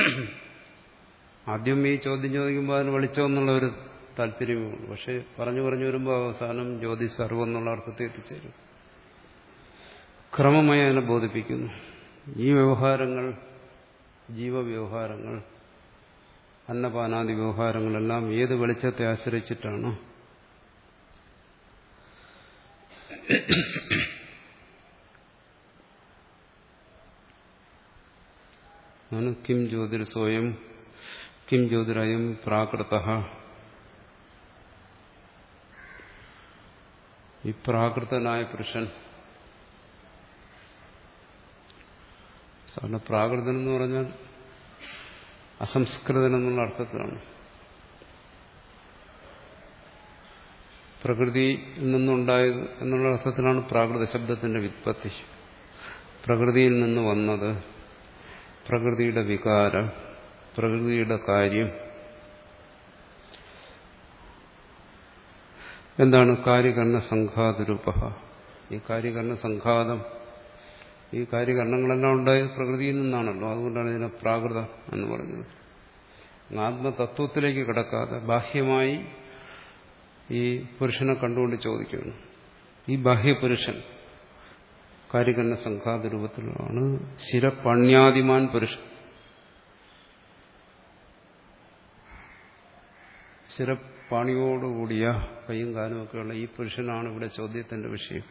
ആദ്യം ഈ ചോദ്യം ചോദിക്കുമ്പോൾ അതിന് വെളിച്ചം എന്നുള്ള ഒരു താല്പര്യമേ ഉള്ളൂ. പക്ഷെ പറഞ്ഞു പറഞ്ഞു വരുമ്പോൾ അവസാനം ജ്യോതിസ് അറിവെന്നുള്ള അർത്ഥത്തിൽ എത്തിച്ചേരും. ക്രമമായി അതിനെ ബോധിപ്പിക്കുന്നു. ഈ വ്യവഹാരങ്ങൾ, ജീവവ്യവഹാരങ്ങൾ, അന്നപാനാദി വ്യവഹാരങ്ങളെല്ലാം ഏത് വെളിച്ചത്തെ ആശ്രയിച്ചിട്ടാണ്? കിം ജ്യോതിർസോയം കിം ജ്യോതിരയം പ്രാകൃതഃ. ഈ പ്രാകൃതനായ പുരുഷൻ, സാധാരണ പ്രാകൃതൻ എന്ന് പറഞ്ഞാൽ അസംസ്കൃതൻ എന്നുള്ള അർത്ഥത്തിലാണ്. പ്രകൃതിയിൽ നിന്നുണ്ടായത് എന്നുള്ള അർത്ഥത്തിലാണ് പ്രാകൃത ശബ്ദത്തിന്റെ വ്യുത്പത്തി. പ്രകൃതിയിൽ നിന്ന് വന്നത്, പ്രകൃതിയുടെ വികാരം, പ്രകൃതിയുടെ കാര്യം. എന്താണ് കാര്യകരണ സംഘാതരൂപ? ഈ കാര്യകരണ സംഘാതം, ഈ കാര്യകരണങ്ങളെല്ലാം ഉണ്ടായത് പ്രകൃതിയിൽ നിന്നാണല്ലോ. അതുകൊണ്ടാണ് ഇതിനെ പ്രാകൃത എന്ന് പറഞ്ഞത്. ആത്മതത്വത്തിലേക്ക് കിടക്കാതെ ബാഹ്യമായി ഈ പുരുഷനെ കണ്ടുകൊണ്ട് ചോദിക്കുന്നു. ഈ ബാഹ്യപുരുഷൻ കാര്യകരണ സംഘാത രൂപത്തിലാണ്. ശിരപണ്യാതിമാൻ പുരുഷൻ, ശിരപ്പാണിയോടുകൂടിയ കൈയും കാലും ഒക്കെയുള്ള ഈ പുരുഷനാണ് ഇവിടെ ചോദ്യത്തിന്റെ വിഷയം.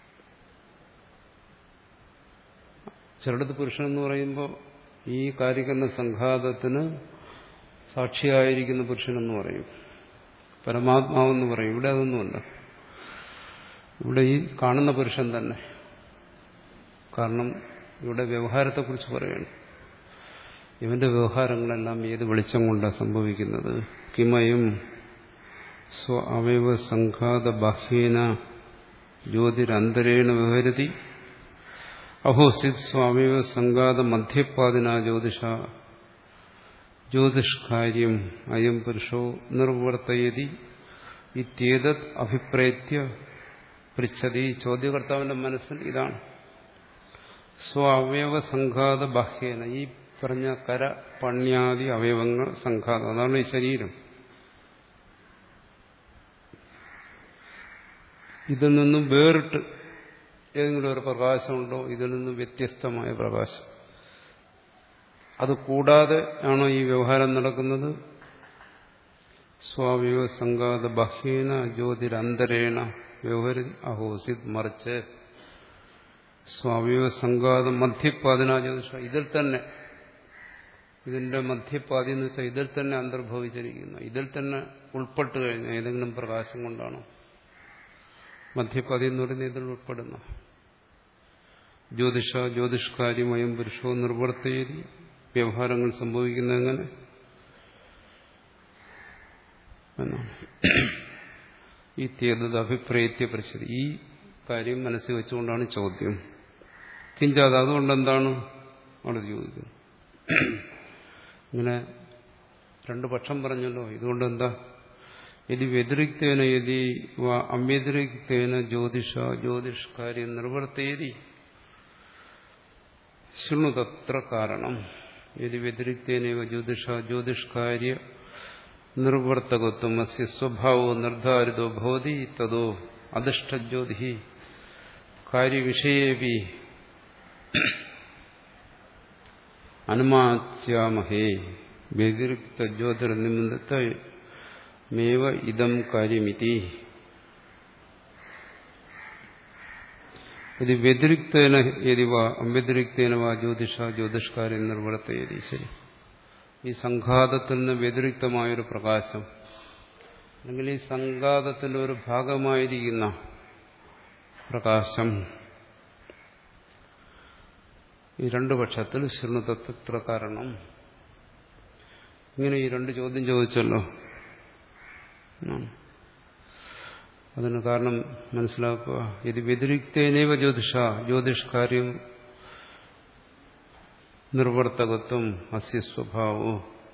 ചിലടത്ത് പുരുഷൻ എന്ന് പറയുമ്പോൾ ഈ കാര്യകരണ സംഘാതത്തിന് സാക്ഷിയായിരിക്കുന്ന പുരുഷനെന്ന് പറയും, പരമാത്മാവെന്ന് പറയും. ഇവിടെ അതൊന്നുമല്ല. ഇവിടെ ഈ കാണുന്ന പുരുഷൻ തന്നെ. കാരണം ഇവിടെ വ്യവഹാരത്തെക്കുറിച്ച് പറയുകയാണ്. ഇവന്റെ വ്യവഹാരങ്ങളെല്ലാം ഏത് വെളിച്ചം കൊണ്ടാണ് സംഭവിക്കുന്നത്? കിമയും സ്വ അവയവ സംഘാത ബാഹ്യേന ജ്യോതിരന്തരേണ വ്യവഹരതി അഹോസിത് സ്വാവയവ സംഘാത മധ്യപാദിന ജ്യോതിഷ ജ്യോതിഷ്കാര്യം അയം പുരുഷോ നിർവർത്തയതി ഇത്യേതത് അഭിപ്രേത്യ പൃച്ഛതി. ചോദ്യകർത്താവിന്റെ മനസ്സിൽ ഇതാണ്. സ്വ അവയവ സംഘാത ബാഹ്യേന, ഈ പറഞ്ഞ കര പണ്യാദി അവയവങ്ങൾ സംഘാതം, അതാണ് ഈ ശരീരം. ഇതിൽ നിന്നും വേറിട്ട് ഏതെങ്കിലും ഒരു പ്രകാശമുണ്ടോ? ഇതിൽ നിന്നും വ്യത്യസ്തമായ പ്രകാശം. അത് കൂടാതെ ആണോ ഈ വ്യവഹാരം നടക്കുന്നത്? സ്വാവയവ സംഘാത ബാഹ്യേന ജ്യോതിരന്തരേണ വ്യവഹരി അഹോസിത്, മറിച്ച് സ്വാവയവ സംഘാത മധ്യപാദിന ജ്യോതിഷ, ഇതിൽ തന്നെ, ഇതിന്റെ മധ്യപാതി എന്ന് വെച്ചാൽ ഇതിൽ തന്നെ അന്തർഭവിച്ചിരിക്കുന്നു, ഇതിൽ തന്നെ ഉൾപ്പെട്ട് കഴിഞ്ഞ ഏതെങ്കിലും പ്രകാശം കൊണ്ടാണോ? മധ്യപാതി എന്ന് പറയുന്നത് ഇതിൽ ഉൾപ്പെടുന്ന ജ്യോതിഷ ജ്യോതിഷ്കാര്യമയം പുരുഷോ നിർവർത്തയതി, വ്യവഹാരങ്ങൾ സംഭവിക്കുന്നത് എങ്ങനെ എന്നാണ്. ഈ തീയത അഭിപ്രേത്യ പരിശോധി, ഈ കാര്യം മനസ്സിൽ വെച്ചുകൊണ്ടാണ് ചോദ്യം. കിഞ്ചാത്, അതുകൊണ്ടെന്താണ് അവിടെ ചോദിക്കുന്നത്? ഇങ്ങനെ രണ്ടു പക്ഷം പറഞ്ഞല്ലോ. ഇതുകൊണ്ട് എന്താ? യദി വ്യതിരിക്തേന യദി അവ്യതിരിക്തേന ജ്യോതിഷ ജ്യോതിഷ്കാര്യം നിർവർത്തയതി ശൃണു തത്ര കാരണം. യദി വ്യതിരിക്തേനൈവ ജ്യോതിഷ ജ്യോതിഷ്കാര്യ നിർവർത്തകത്വം അസ്യ സ്വഭാവോ നിർദ്ധാരിതോ ഭവതി തതോ അധിഷ്ഠജ്യോതി കാര്യവിഷയേപി അനുമാച്യാമഹേ വ്യതിരിക്ത ജ്യോതിർനിമിത്തമേവ ഇദം കാര്യമിതി. യദി വ്യതിരിക്തേന യദി വാ അവ്യതിരിക്തേന വാ ജ്യോതിഷ ജ്യോതിഷ്കാര്യം നിർവർത്തയതി. ശരി, ഈ സംഘാതത്തിൽ നിന്ന് വ്യതിരിക്തമായൊരു പ്രകാശം, അല്ലെങ്കിൽ ഈ സംഘാതത്തിന്റെ ഒരു ഭാഗമായിരിക്കുന്ന പ്രകാശം, ഈ രണ്ടു പക്ഷത്തിൽ ശൃണുതത്ര കാരണം ഇങ്ങനെ ഈ രണ്ട് ചോദ്യം ചോദിച്ചല്ലോ. അതിന് കാരണം മനസ്സിലാക്കുക. ഇത് വ്യതിരിക്തേനൈവ ജ്യോതിഷ ജ്യോതിഷ് കാര്യം നിർവർത്തകത്വം അസ്യ സ്വഭാവോ.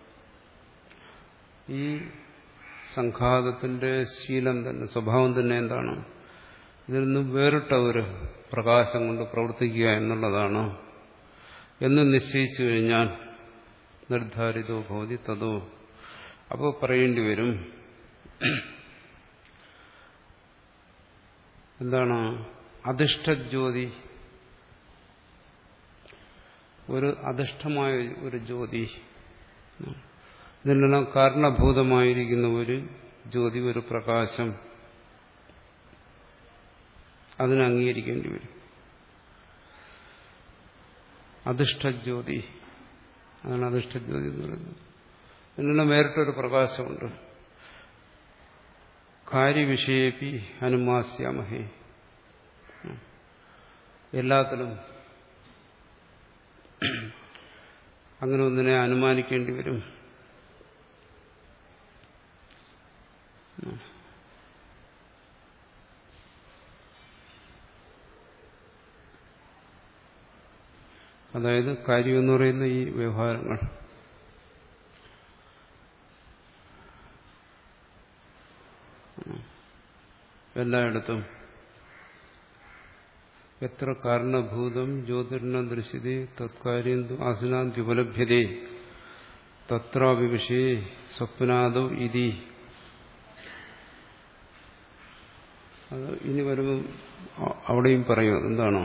ഈ സംഘാതത്തിന്റെ ശീലം തന്നെ, സ്വഭാവം തന്നെ എന്താണ്? ഇതിൽ നിന്ന് വേറിട്ട ഒരു പ്രകാശം കൊണ്ട് പ്രവർത്തിക്കുക എന്നുള്ളതാണ് എന്ന് നിശ്ചയിച്ചു കഴിഞ്ഞാൽ നിർദ്ധാരിതോ ഭവതി തതോ, അപ്പോൾ പറയേണ്ടി വരും എന്താണ്? അധിഷ്ഠജ്യോതി, ഒരു അധിഷ്ഠമായ ഒരു ജ്യോതി, ഇതിനെല്ലാം കാരണഭൂതമായിരിക്കുന്ന ഒരു ജ്യോതി, ഒരു പ്രകാശം, അതിനെ അംഗീകരിക്കേണ്ടി വരും. അധിഷ്ഠജ്യോതി, അതാണ് അധിഷ്ഠജ്യോതി എന്ന് പറയുന്നത്. ഇതിനെല്ലാം വേറിട്ടൊരു പ്രകാശമുണ്ട്. കാര്യവിഷയേപി അനുമാസ്യാമഹേ, എല്ലാത്തിലും അങ്ങനെ ഒന്നിനെ അനുമാനിക്കേണ്ടി വരും. അതായത് കാര്യം എന്ന് പറയുന്ന ഈ വ്യവഹാരങ്ങൾ, എല്ലായിടത്തും എത്ര കാരണഭൂതം ജ്യോതിർന ദൃശ്യതേ തത്കാര്യം ആസനാദ്യുപലഭ്യതേ തത്രാവിവിഷേ സ്വപ്നാദോ ഇതി. അത് ഇനി വരുമ്പം അവിടെയും പറയും. എന്താണോ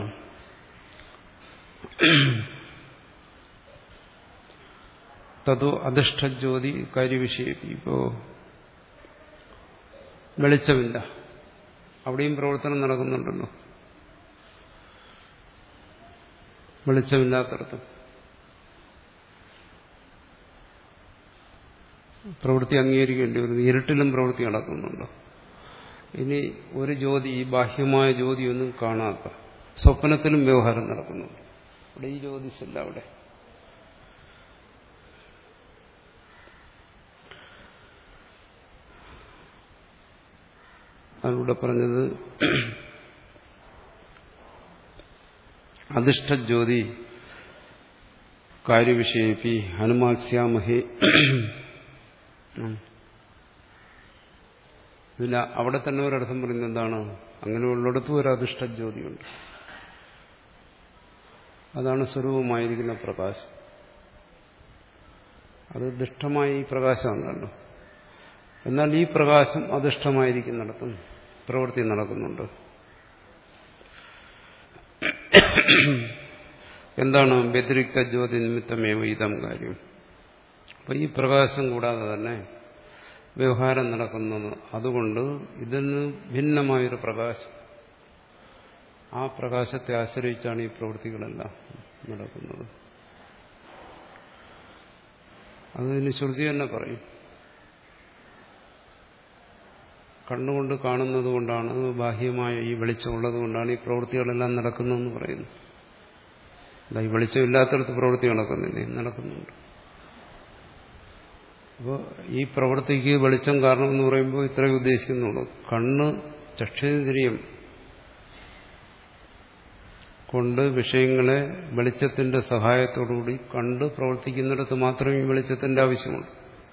തതോ അധിഷ്ഠജ്യോതി കാര്യവിഷയം. ഇപ്പോ വെളിച്ചമില്ല, അവിടെയും പ്രവർത്തനം നടക്കുന്നുണ്ടല്ലോ. വെളിച്ചമില്ലാത്തടത്തും പ്രവൃത്തി അംഗീകരിക്കേണ്ടി വരുന്നു. ഇരുട്ടിലും പ്രവൃത്തി നടക്കുന്നുണ്ടോ? ഇനി ഒരു ജ്യോതി, ഈ ബാഹ്യമായ ജ്യോതിയൊന്നും കാണാത്ത സ്വപ്നത്തിലും വ്യവഹാരം നടക്കുന്നുണ്ട്. അവിടെ ഈ ജ്യോതിഷല്ല. അവിടെ അതിലൂടെ പറഞ്ഞത് അധിഷ്ഠജ്യോതി കാര്യവിഷയേപി ഹനുമാസ്യാമഹേ. ഇതിൽ അവിടെ തന്നെ ഒരർത്ഥം പറയുന്നത് എന്താണ്? അങ്ങനെയുള്ളിടത്തും ഒരു അധിഷ്ഠജ്യോതിയുണ്ട്. അതാണ് സ്വരൂപമായിരിക്കുന്ന പ്രകാശം. അത് ദുഷ്ടമായ ഈ പ്രകാശമുണ്ടല്ലോ. എന്നാൽ ഈ പ്രകാശം അധിഷ്ഠമായിരിക്കുന്നിടത്തും പ്രവൃത്തി നടക്കുന്നുണ്ട്. എന്താണ്? വ്യതിരിക്ത ജ്യോതി നിമിത്തമേവ ഇതം കാര്യം. അപ്പൊ ഈ പ്രകാശം കൂടാതെ തന്നെ വ്യവഹാരം നടക്കുന്നത്. അതുകൊണ്ട് ഇതിന് ഭിന്നമായൊരു പ്രകാശം, ആ പ്രകാശത്തെ ആശ്രയിച്ചാണ് ഈ പ്രവൃത്തികളെല്ലാം നടക്കുന്നത്. അതിന് ശ്രുതി തന്നെ പറയും. കണ്ണുകൊണ്ട് കാണുന്നത് കൊണ്ടാണ്, ബാഹ്യമായ ഈ വെളിച്ചമുള്ളത് കൊണ്ടാണ് ഈ പ്രവൃത്തികളെല്ലാം നടക്കുന്നതെന്ന് പറയുന്നു. ഈ വെളിച്ചമില്ലാത്തടത്ത് പ്രവൃത്തി നടക്കുന്നില്ലേ? നടക്കുന്നുണ്ട്. അപ്പോൾ ഈ പ്രവൃത്തിക്ക് വെളിച്ചം കാരണമെന്ന് പറയുമ്പോൾ ഇത്രയും ഉദ്ദേശിക്കുന്നുള്ളൂ. കണ്ണ്, ചക്ഷുരേന്ദ്രിയം കൊണ്ട് വിഷയങ്ങളെ വെളിച്ചത്തിന്റെ സഹായത്തോടുകൂടി കണ്ട് പ്രവർത്തിക്കുന്നിടത്ത് മാത്രമേ ഈ വെളിച്ചത്തിന്റെ ആവശ്യമുള്ളൂ.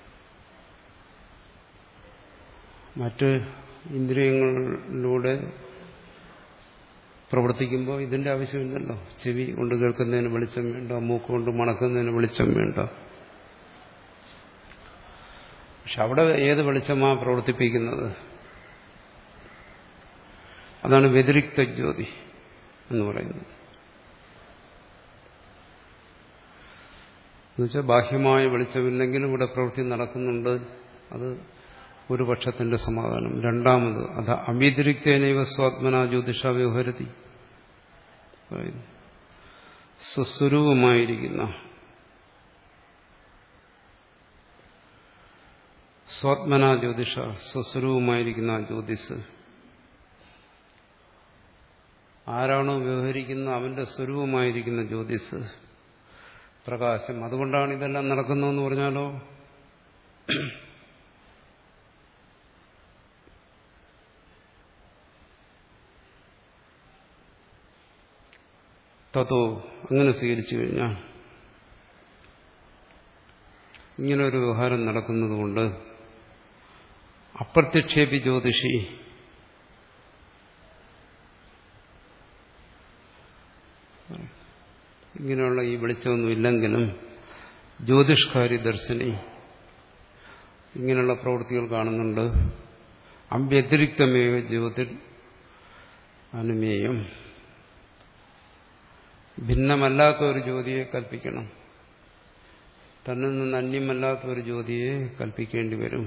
മറ്റ് ഇന്ദ്രിയങ്ങളിലൂടെ പ്രവർത്തിക്കുമ്പോൾ ഇതിന്റെ ആവശ്യമില്ലല്ലോ. ചെവി കൊണ്ട് കേൾക്കുന്നതിന് വെളിച്ചം വേണ്ട, മൂക്ക് കൊണ്ട് മണക്കുന്നതിന് വെളിച്ചം വേണ്ട. പക്ഷെ അവിടെ ഏത് വെളിച്ചമാ പ്രവർത്തിപ്പിക്കുന്നത്? അതാണ് വ്യതിരിക്ത ജ്യോതി എന്ന് പറയുന്നത്. എന്നുവെച്ചാൽ ബാഹ്യമായ വെളിച്ചമില്ലെങ്കിലും ഇവിടെ പ്രവൃത്തി നടക്കുന്നുണ്ട്. അത് ഒരു പക്ഷത്തിന്റെ സമാധാനം. രണ്ടാമത് അത് അവ്യതിരിക്തേനൈവ സ്വാത്മനാ ജ്യോതിഷ വ്യവഹരതി, സ്വസ്വരൂപമായിരിക്കുന്ന സ്വാത്മനാ ജ്യോതിഷ, സ്വസ്വരൂപമായിരിക്കുന്ന ആ ജ്യോതിസ് ആരാണോ വ്യവഹരിക്കുന്ന അവന്റെ സ്വരൂപമായിരിക്കുന്ന ജ്യോതിസ് പ്രകാശം. അതുകൊണ്ടാണ് ഇതെല്ലാം നടക്കുന്നതെന്ന് പറഞ്ഞാലോ തതോ അങ്ങനെ സ്വീകരിച്ചു കഴിഞ്ഞാൽ ഇങ്ങനെ ഒരു വ്യവഹാരം നടക്കുന്നതുകൊണ്ട് അപ്രത്യക്ഷേപി ജ്യോതിഷി ഇങ്ങനെയുള്ള ഈ വെളിച്ചമൊന്നും ഇല്ലെങ്കിലും ജ്യോതിഷ്കാരി ദർശനി ഇങ്ങനെയുള്ള പ്രവൃത്തികൾ കാണുന്നുണ്ട്. അവ്യതിരിക്തമേവ ജ്യോതിർ അനുമേയം, ഭിന്നമല്ലാത്ത ഒരു ജ്യോതിയെ കൽപ്പിക്കണം, തന്നിൽ നിന്ന് അന്യമല്ലാത്ത ഒരു ജ്യോതിയെ കൽപ്പിക്കേണ്ടി വരും.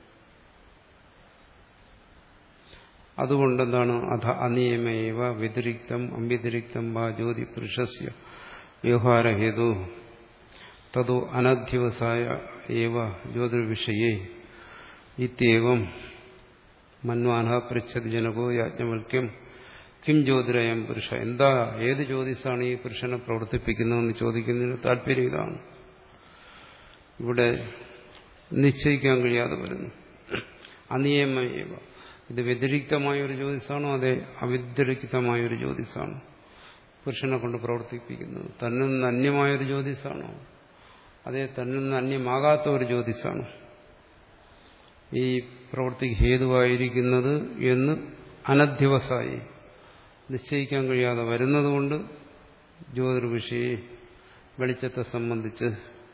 അതുകൊണ്ടെന്താണ് അധ അനിയമേവ വ്യതിരിക്തം അവ്യതിരിക്തം വാ ജ്യോതി പുരുഷസ്യ വ്യവഹാരഹേതു തതോ അനധ്യവസായ ഏവ ജ്യോതിർവിഷയേ ഇത്യേവം മന്വാന പൃച്ഛതി ജനകോ യാജ്ഞവൽക്യം കിം ജ്യോതിരയം പുരുഷ. എന്താ ഏത് ജ്യോതിസാണ് ഈ പുരുഷനെ പ്രവർത്തിപ്പിക്കുന്നതെന്ന് ചോദിക്കുന്നതിന് താല്പര്യം ഇതാണ്. ഇവിടെ നിശ്ചയിക്കാൻ കഴിയാതെ വരുന്നു. അനിയമേവ, ഇത് വ്യതിരിക്തമായ ഒരു ജ്യോതിസാണോ അതെ അവ്യതിരിക്തമായ ഒരു ജ്യോതിസാണോ പുരുഷനെ കൊണ്ട് പ്രവർത്തിപ്പിക്കുന്നത്? തന്നിൽ നിന്ന് അന്യമായൊരു ജ്യോതിസാണോ അതേ തന്നിൽ നിന്ന് അന്യമാകാത്ത ഒരു ജ്യോതിസാണോ ഈ പ്രവൃത്തിക്ക് ഹേതുവായിരിക്കുന്നത് എന്ന് അനധ്യവസായി നിശ്ചയിക്കാൻ കഴിയാതെ വരുന്നതുകൊണ്ട് ജ്യോതിർവിഷയെ വെളിച്ചത്തെ സംബന്ധിച്ച്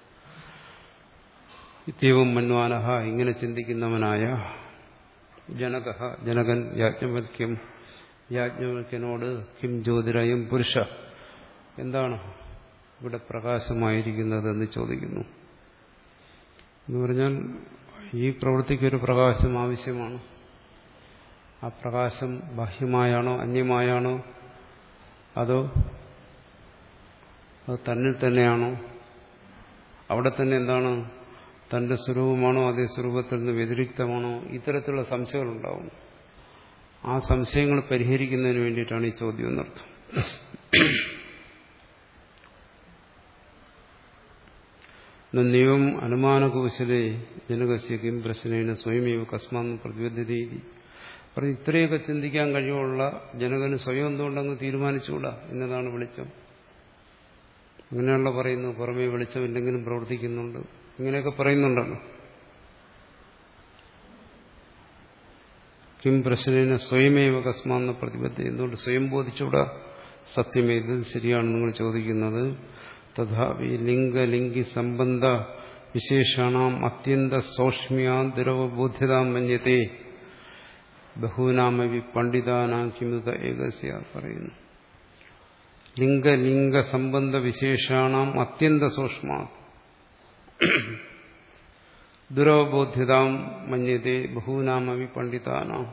ഇത്യവും മന്വാനഹ ഇങ്ങനെ ചിന്തിക്കുന്നവനായ ജനക ജനകൻ യാജ്ഞവൽക്യം യാജ്ഞവൽക്യനോട് കിം ജ്യോതിരയം പുരുഷ, എന്താണ് ഇവിടെ പ്രകാശമായിരിക്കുന്നതെന്ന് ചോദിക്കുന്നു. എന്ന് പറഞ്ഞാൽ ഈ പ്രവൃത്തിക്കൊരു പ്രകാശം ആവശ്യമാണ്. ആ പ്രകാശം ബാഹ്യമായാണോ അന്യമായാണോ അതോ അത് തന്നിൽ തന്നെയാണോ, അവിടെ തന്നെ എന്താണ് തന്റെ സ്വരൂപമാണോ അതേ സ്വരൂപത്തിൽ നിന്ന് വ്യതിരിക്തമാണോ, ഇത്തരത്തിലുള്ള സംശയങ്ങളുണ്ടാവും. ആ സംശയങ്ങൾ പരിഹരിക്കുന്നതിന് വേണ്ടിയിട്ടാണ് ഈ ചോദ്യം എന്നർത്ഥം. നിയമം അനുമാനകൗശലേ ജനകസ്യ കിം പ്രശ്നേന സ്വയമേവ കസ്മാന്ന് പ്രതിബദ്ധത. പറഞ്ഞ് ഇത്രയൊക്കെ ചിന്തിക്കാൻ കഴിവുള്ള ജനകന് സ്വയം എന്തുകൊണ്ടങ്ങ് തീരുമാനിച്ചുകൂടാ എന്നതാണ് വെളിച്ചം. അങ്ങനെയുള്ള പറയുന്നു, പുറമേ വെളിച്ചമില്ലെങ്കിലും പ്രവർത്തിക്കുന്നുണ്ട്, ഇങ്ങനെയൊക്കെ പറയുന്നുണ്ടല്ലോ. കിം പ്രശ്നേന സ്വയമേവ കസ്മാന്ന പ്രതിബദ്ധത, എന്തുകൊണ്ട് സ്വയം ബോധിച്ചുകൂടാ? സത്യമേത് ശരിയാണ് നിങ്ങൾ ചോദിക്കുന്നത്. തഥാപി ലിംഗലിംഗി സംബന്ധ വിശേഷാണാം അത്യന്ത സൗക്ഷ്മ്യാന്തരവബോധ്യതാം മന്യത്തെ ബഹൂനാമവി പണ്ഡിതാനാം കിമുത ഏകസ്യ പറയുന്നു. ലിംഗലിംഗ സംബന്ധ വിശേഷാണാം അത്യന്ത സൂക്ഷ്മ ദുരവബോധ്യതാം മന്യത്തെ ബഹൂനാമവി പണ്ഡിതാനാം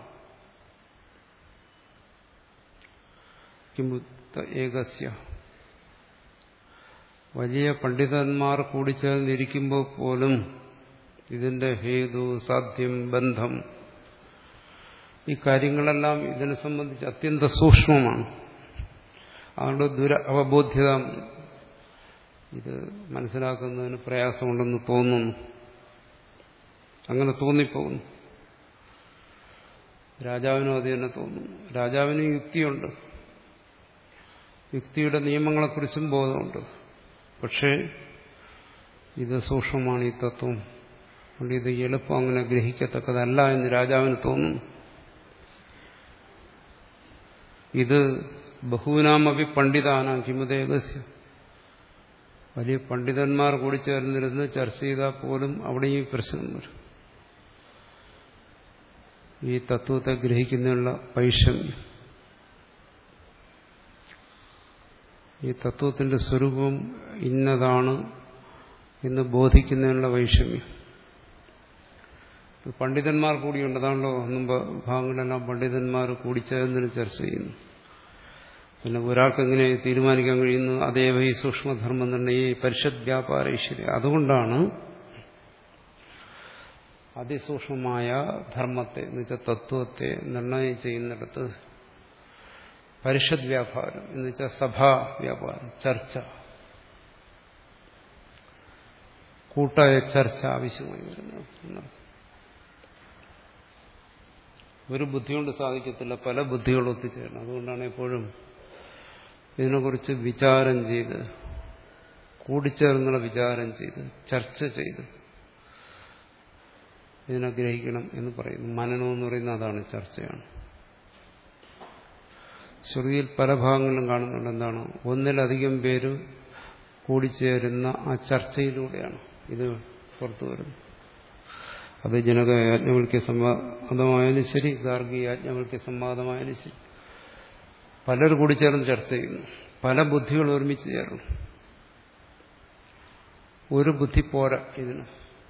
കിമുത ഏകസ്യ. വലിയ പണ്ഡിതന്മാർ കൂടിച്ചേർന്നിരിക്കുമ്പോൾ പോലും ഇതിന്റെ ഹേതു സാധ്യം ബന്ധം ഈ കാര്യങ്ങളെല്ലാം ഇതിനെ സംബന്ധിച്ച് അത്യന്ത സൂക്ഷ്മമാണ്. അതുകൊണ്ട് ദുര അവബോധ്യത ഇത് മനസ്സിലാക്കുന്നതിന് പ്രയാസമുണ്ടെന്ന് തോന്നുന്നു, അങ്ങനെ തോന്നിപ്പോകുന്നു. രാജാവിനും അത് തന്നെ തോന്നുന്നു. രാജാവിന് യുക്തിയുണ്ട്, യുക്തിയുടെ നിയമങ്ങളെക്കുറിച്ചും ബോധമുണ്ട്. പക്ഷേ ഇത് സൂക്ഷ്മമാണ് ഈ തത്വം, അതുകൊണ്ട് ഇത് എളുപ്പം അങ്ങനെ ഗ്രഹിക്കത്തക്കതല്ല എന്ന് രാജാവിന് തോന്നുന്നു. ഇത് ബഹൂനാമപി പണ്ഡിതാനാം കിമുദേകസ്യ, വലിയ പണ്ഡിതന്മാർ കൂടി ചേർന്നിരുന്ന് ചർച്ച ചെയ്താൽ പോലും അവിടെയും പ്രശ്നം വരും. ഈ തത്വത്തെ ഗ്രഹിക്കുന്നതിനുള്ള വൈഷമ്യം, ഈ തത്വത്തിന്റെ സ്വരൂപം ഇന്നതാണ് എന്ന് ബോധിക്കുന്നതിനുള്ള വൈഷമ്യം പണ്ഡിതന്മാർ കൂടിയുണ്ട്. അതാണല്ലോ മുമ്പ് ഭാഗങ്ങളെല്ലാം പണ്ഡിതന്മാർ കൂടിച്ചേർന്ന് ചർച്ച ചെയ്യുന്നു. പിന്നെ ഒരാൾക്ക് എങ്ങനെ തീരുമാനിക്കാൻ കഴിയുന്നു? അതേവ ഈ സൂക്ഷ്മധർമ്മം തന്നെ ഈ പരിഷത് വ്യാപാര ഈശ്വര്യ. അതുകൊണ്ടാണ് അതിസൂക്ഷ്മമായ ധർമ്മത്തെ എന്ന് വെച്ചാൽ തത്വത്തെ നിർണയം ചെയ്യുന്നിടത്ത് പരിഷത് വ്യാപാരം എന്ന് വെച്ചാൽ സഭാ വ്യാപാരം, ചർച്ച, കൂട്ടായ ചർച്ച ആവശ്യമായി വരുന്നത് എന്നർത്ഥം. ഒരു ബുദ്ധി കൊണ്ട് സാധിക്കത്തില്ല, പല ബുദ്ധികൾ ഒത്തുചേരണം. അതുകൊണ്ടാണ് എപ്പോഴും ഇതിനെക്കുറിച്ച് വിചാരം ചെയ്ത്, കൂടിച്ചേർന്നുള്ള വിചാരം ചെയ്ത്, ചർച്ച ചെയ്ത് ഇതിനെ ഗ്രഹിക്കണം എന്ന് പറയുന്നു. മനനം എന്ന് പറയുന്നത് അതാണ്, ചർച്ചയാണ്. ശ്രുതിയിൽ പല ഭാഗങ്ങളിലും കാണുന്നുണ്ട് എന്താണ്, ഒന്നിലധികം പേര് കൂടിച്ചേരുന്ന ആ ചർച്ചയിലൂടെയാണ് ഇത് പുറത്തു വരുന്നത്. അത് ജനക യാജ്ഞവൽക്യ സംവാദമായാലും ശരി, ഗാർഗീയ യാജ്ഞവൽക്യ സംവാദമായാലും ശരി, പലർ കൂടി ചേർന്ന് ചർച്ച ചെയ്യുന്നു, പല ബുദ്ധികൾ ഒരുമിച്ച് ചേർന്നു. ഒരു ബുദ്ധി പോരാ ഇതിന്.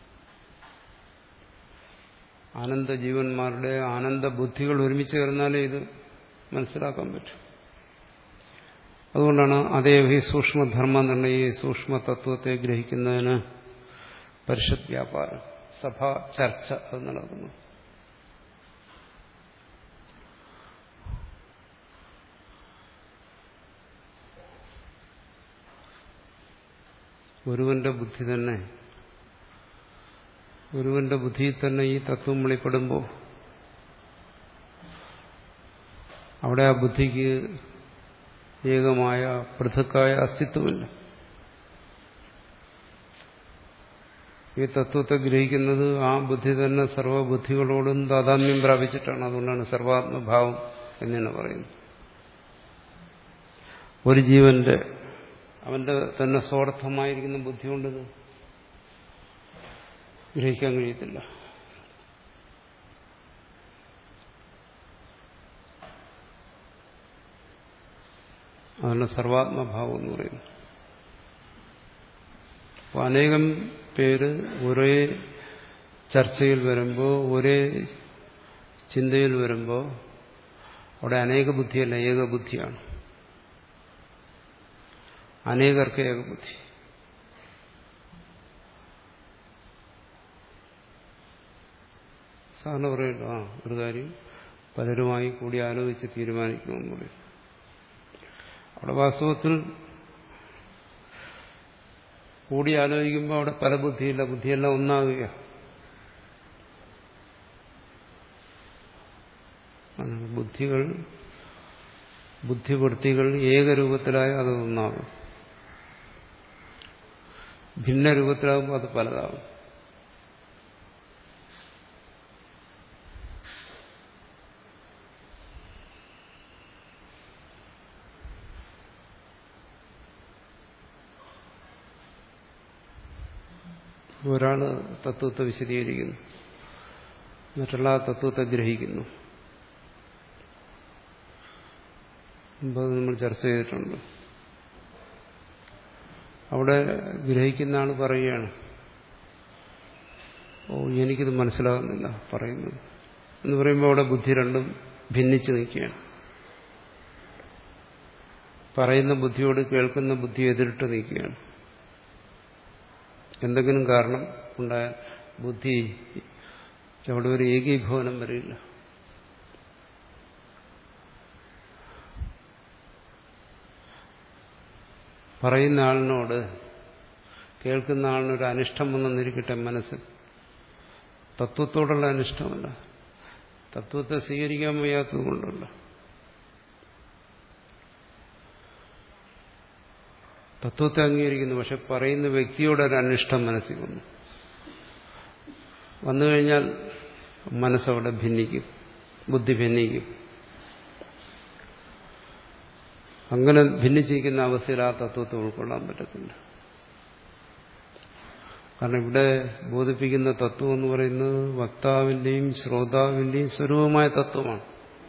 ആനന്ദ ജീവന്മാരുടെ ആനന്ദ ബുദ്ധികൾ ഒരുമിച്ച് ചേർന്നാലേ ഇത് മനസ്സിലാക്കാൻ പറ്റും. അതുകൊണ്ടാണ് അതേ ഈ സൂക്ഷ്മധർമ്മ നിർണയ സൂക്ഷ്മ തത്വത്തെ ഗ്രഹിക്കുന്നതിന് പരിഷത്ത് വ്യാപാരം, സഭാ ചർച്ച അത് നടക്കുന്നു. ഒരുവന്റെ ബുദ്ധി തന്നെ ഒരുവന്റെ ബുദ്ധിയിൽ തന്നെ ഈ തത്വം വെളിപ്പെടുമ്പോൾ അവിടെ ആ ബുദ്ധിക്ക് ഏകമായ പൃഥക്കായ അസ്തിത്വമില്ല. ഈ തത്വത്തെ ഗ്രഹിക്കുന്നത് ആ ബുദ്ധി തന്നെ സർവ്വബുദ്ധികളോടും താതാത്മ്യം പ്രാപിച്ചിട്ടാണ്. അതുകൊണ്ടാണ് സർവാത്മഭാവം എന്നാണ് പറയുന്നത്. ഒരു ജീവന്റെ അവന്റെ തന്നെ സ്വാർത്ഥമായിരിക്കുന്ന ബുദ്ധി കൊണ്ടത് ഗ്രഹിക്കാൻ കഴിയത്തില്ല. അതാണ് സർവാത്മഭാവം എന്ന് പറയുന്നത്. അപ്പോൾ അനേകം പേര് ഒരേ ചർച്ചയിൽ വരുമ്പോൾ, ഒരേ ചിന്തയിൽ വരുമ്പോൾ അവിടെ അനേക ബുദ്ധിയല്ല, ഏകബുദ്ധിയാണ്. അനേകർക്ക് ഏകബുദ്ധി. സാധാരണ പറയുന്നു, ആ ഒരു കാര്യം പലരുമായി കൂടി ആലോചിച്ച് തീരുമാനിക്കുമെന്ന് പറയും. അവിടെ വാസ്തവത്തിൽ കൂടി ആലോചിക്കുമ്പോൾ അവിടെ പല ബുദ്ധിയില്ല, ബുദ്ധിയെല്ലാം ഒന്നാകുക. ബുദ്ധികൾ ബുദ്ധിവൃത്തികൾ ഏകരൂപത്തിലായ അത് ഒന്നാകും. ഭിന്ന രൂപത്തിലാകുമ്പോൾ അത് പലതാകും. ഒരാൾ തത്വത്തെ വിശദീകരിക്കുന്നു, മറ്റുള്ള തത്വത്തെ ഗ്രഹിക്കുന്നു. മുമ്പ് നമ്മൾ ചർച്ച ചെയ്തിട്ടുണ്ട്. അവിടെ ഗ്രഹിക്കുന്ന ആൾ പറയുകയാണ്, ഓ എനിക്കിത് മനസ്സിലാകുന്നില്ല പറയുന്നത് എന്ന് പറയുമ്പോൾ അവിടെ ബുദ്ധി രണ്ടും ഭിന്നിച്ച് നിൽക്കുകയാണ്. പറയുന്ന ബുദ്ധിയോട് കേൾക്കുന്ന ബുദ്ധി എതിരിട്ട് നിൽക്കുകയാണ്. എന്തെങ്കിലും കാരണം ഉണ്ടായാൽ ബുദ്ധി അവിടെ ഒരു ഏകീഭവനം വരില്ല. പറയുന്ന ആളിനോട് കേൾക്കുന്ന ആളിനൊരു അനിഷ്ടം വന്നെന്നിരിക്കട്ടെ മനസ്സിൽ, തത്വത്തോടുള്ള അനിഷ്ടമല്ല, തത്വത്തെ സ്വീകരിക്കാൻ വയ്യാത്തത് കൊണ്ടല്ല. തത്വത്തെ അംഗീകരിക്കുന്നു, പക്ഷെ പറയുന്ന വ്യക്തിയോടൊരു അനിഷ്ടം മനസ്സിൽ വന്നു വന്നു കഴിഞ്ഞാൽ മനസ്സവിടെ ഭിന്നിക്കും, ബുദ്ധി ഭിന്നിക്കും. അങ്ങനെ ഭിന്നിച്ചിരിക്കുന്ന അവസ്ഥയിൽ ആ തത്വത്തെ ഉൾക്കൊള്ളാൻ പറ്റത്തില്ല. കാരണം ഇവിടെ ബോധിപ്പിക്കുന്ന തത്വം എന്ന് പറയുന്നത് വക്താവിന്റെയും ശ്രോതാവിന്റെയും സ്വരൂപമായ തത്വമാണ്,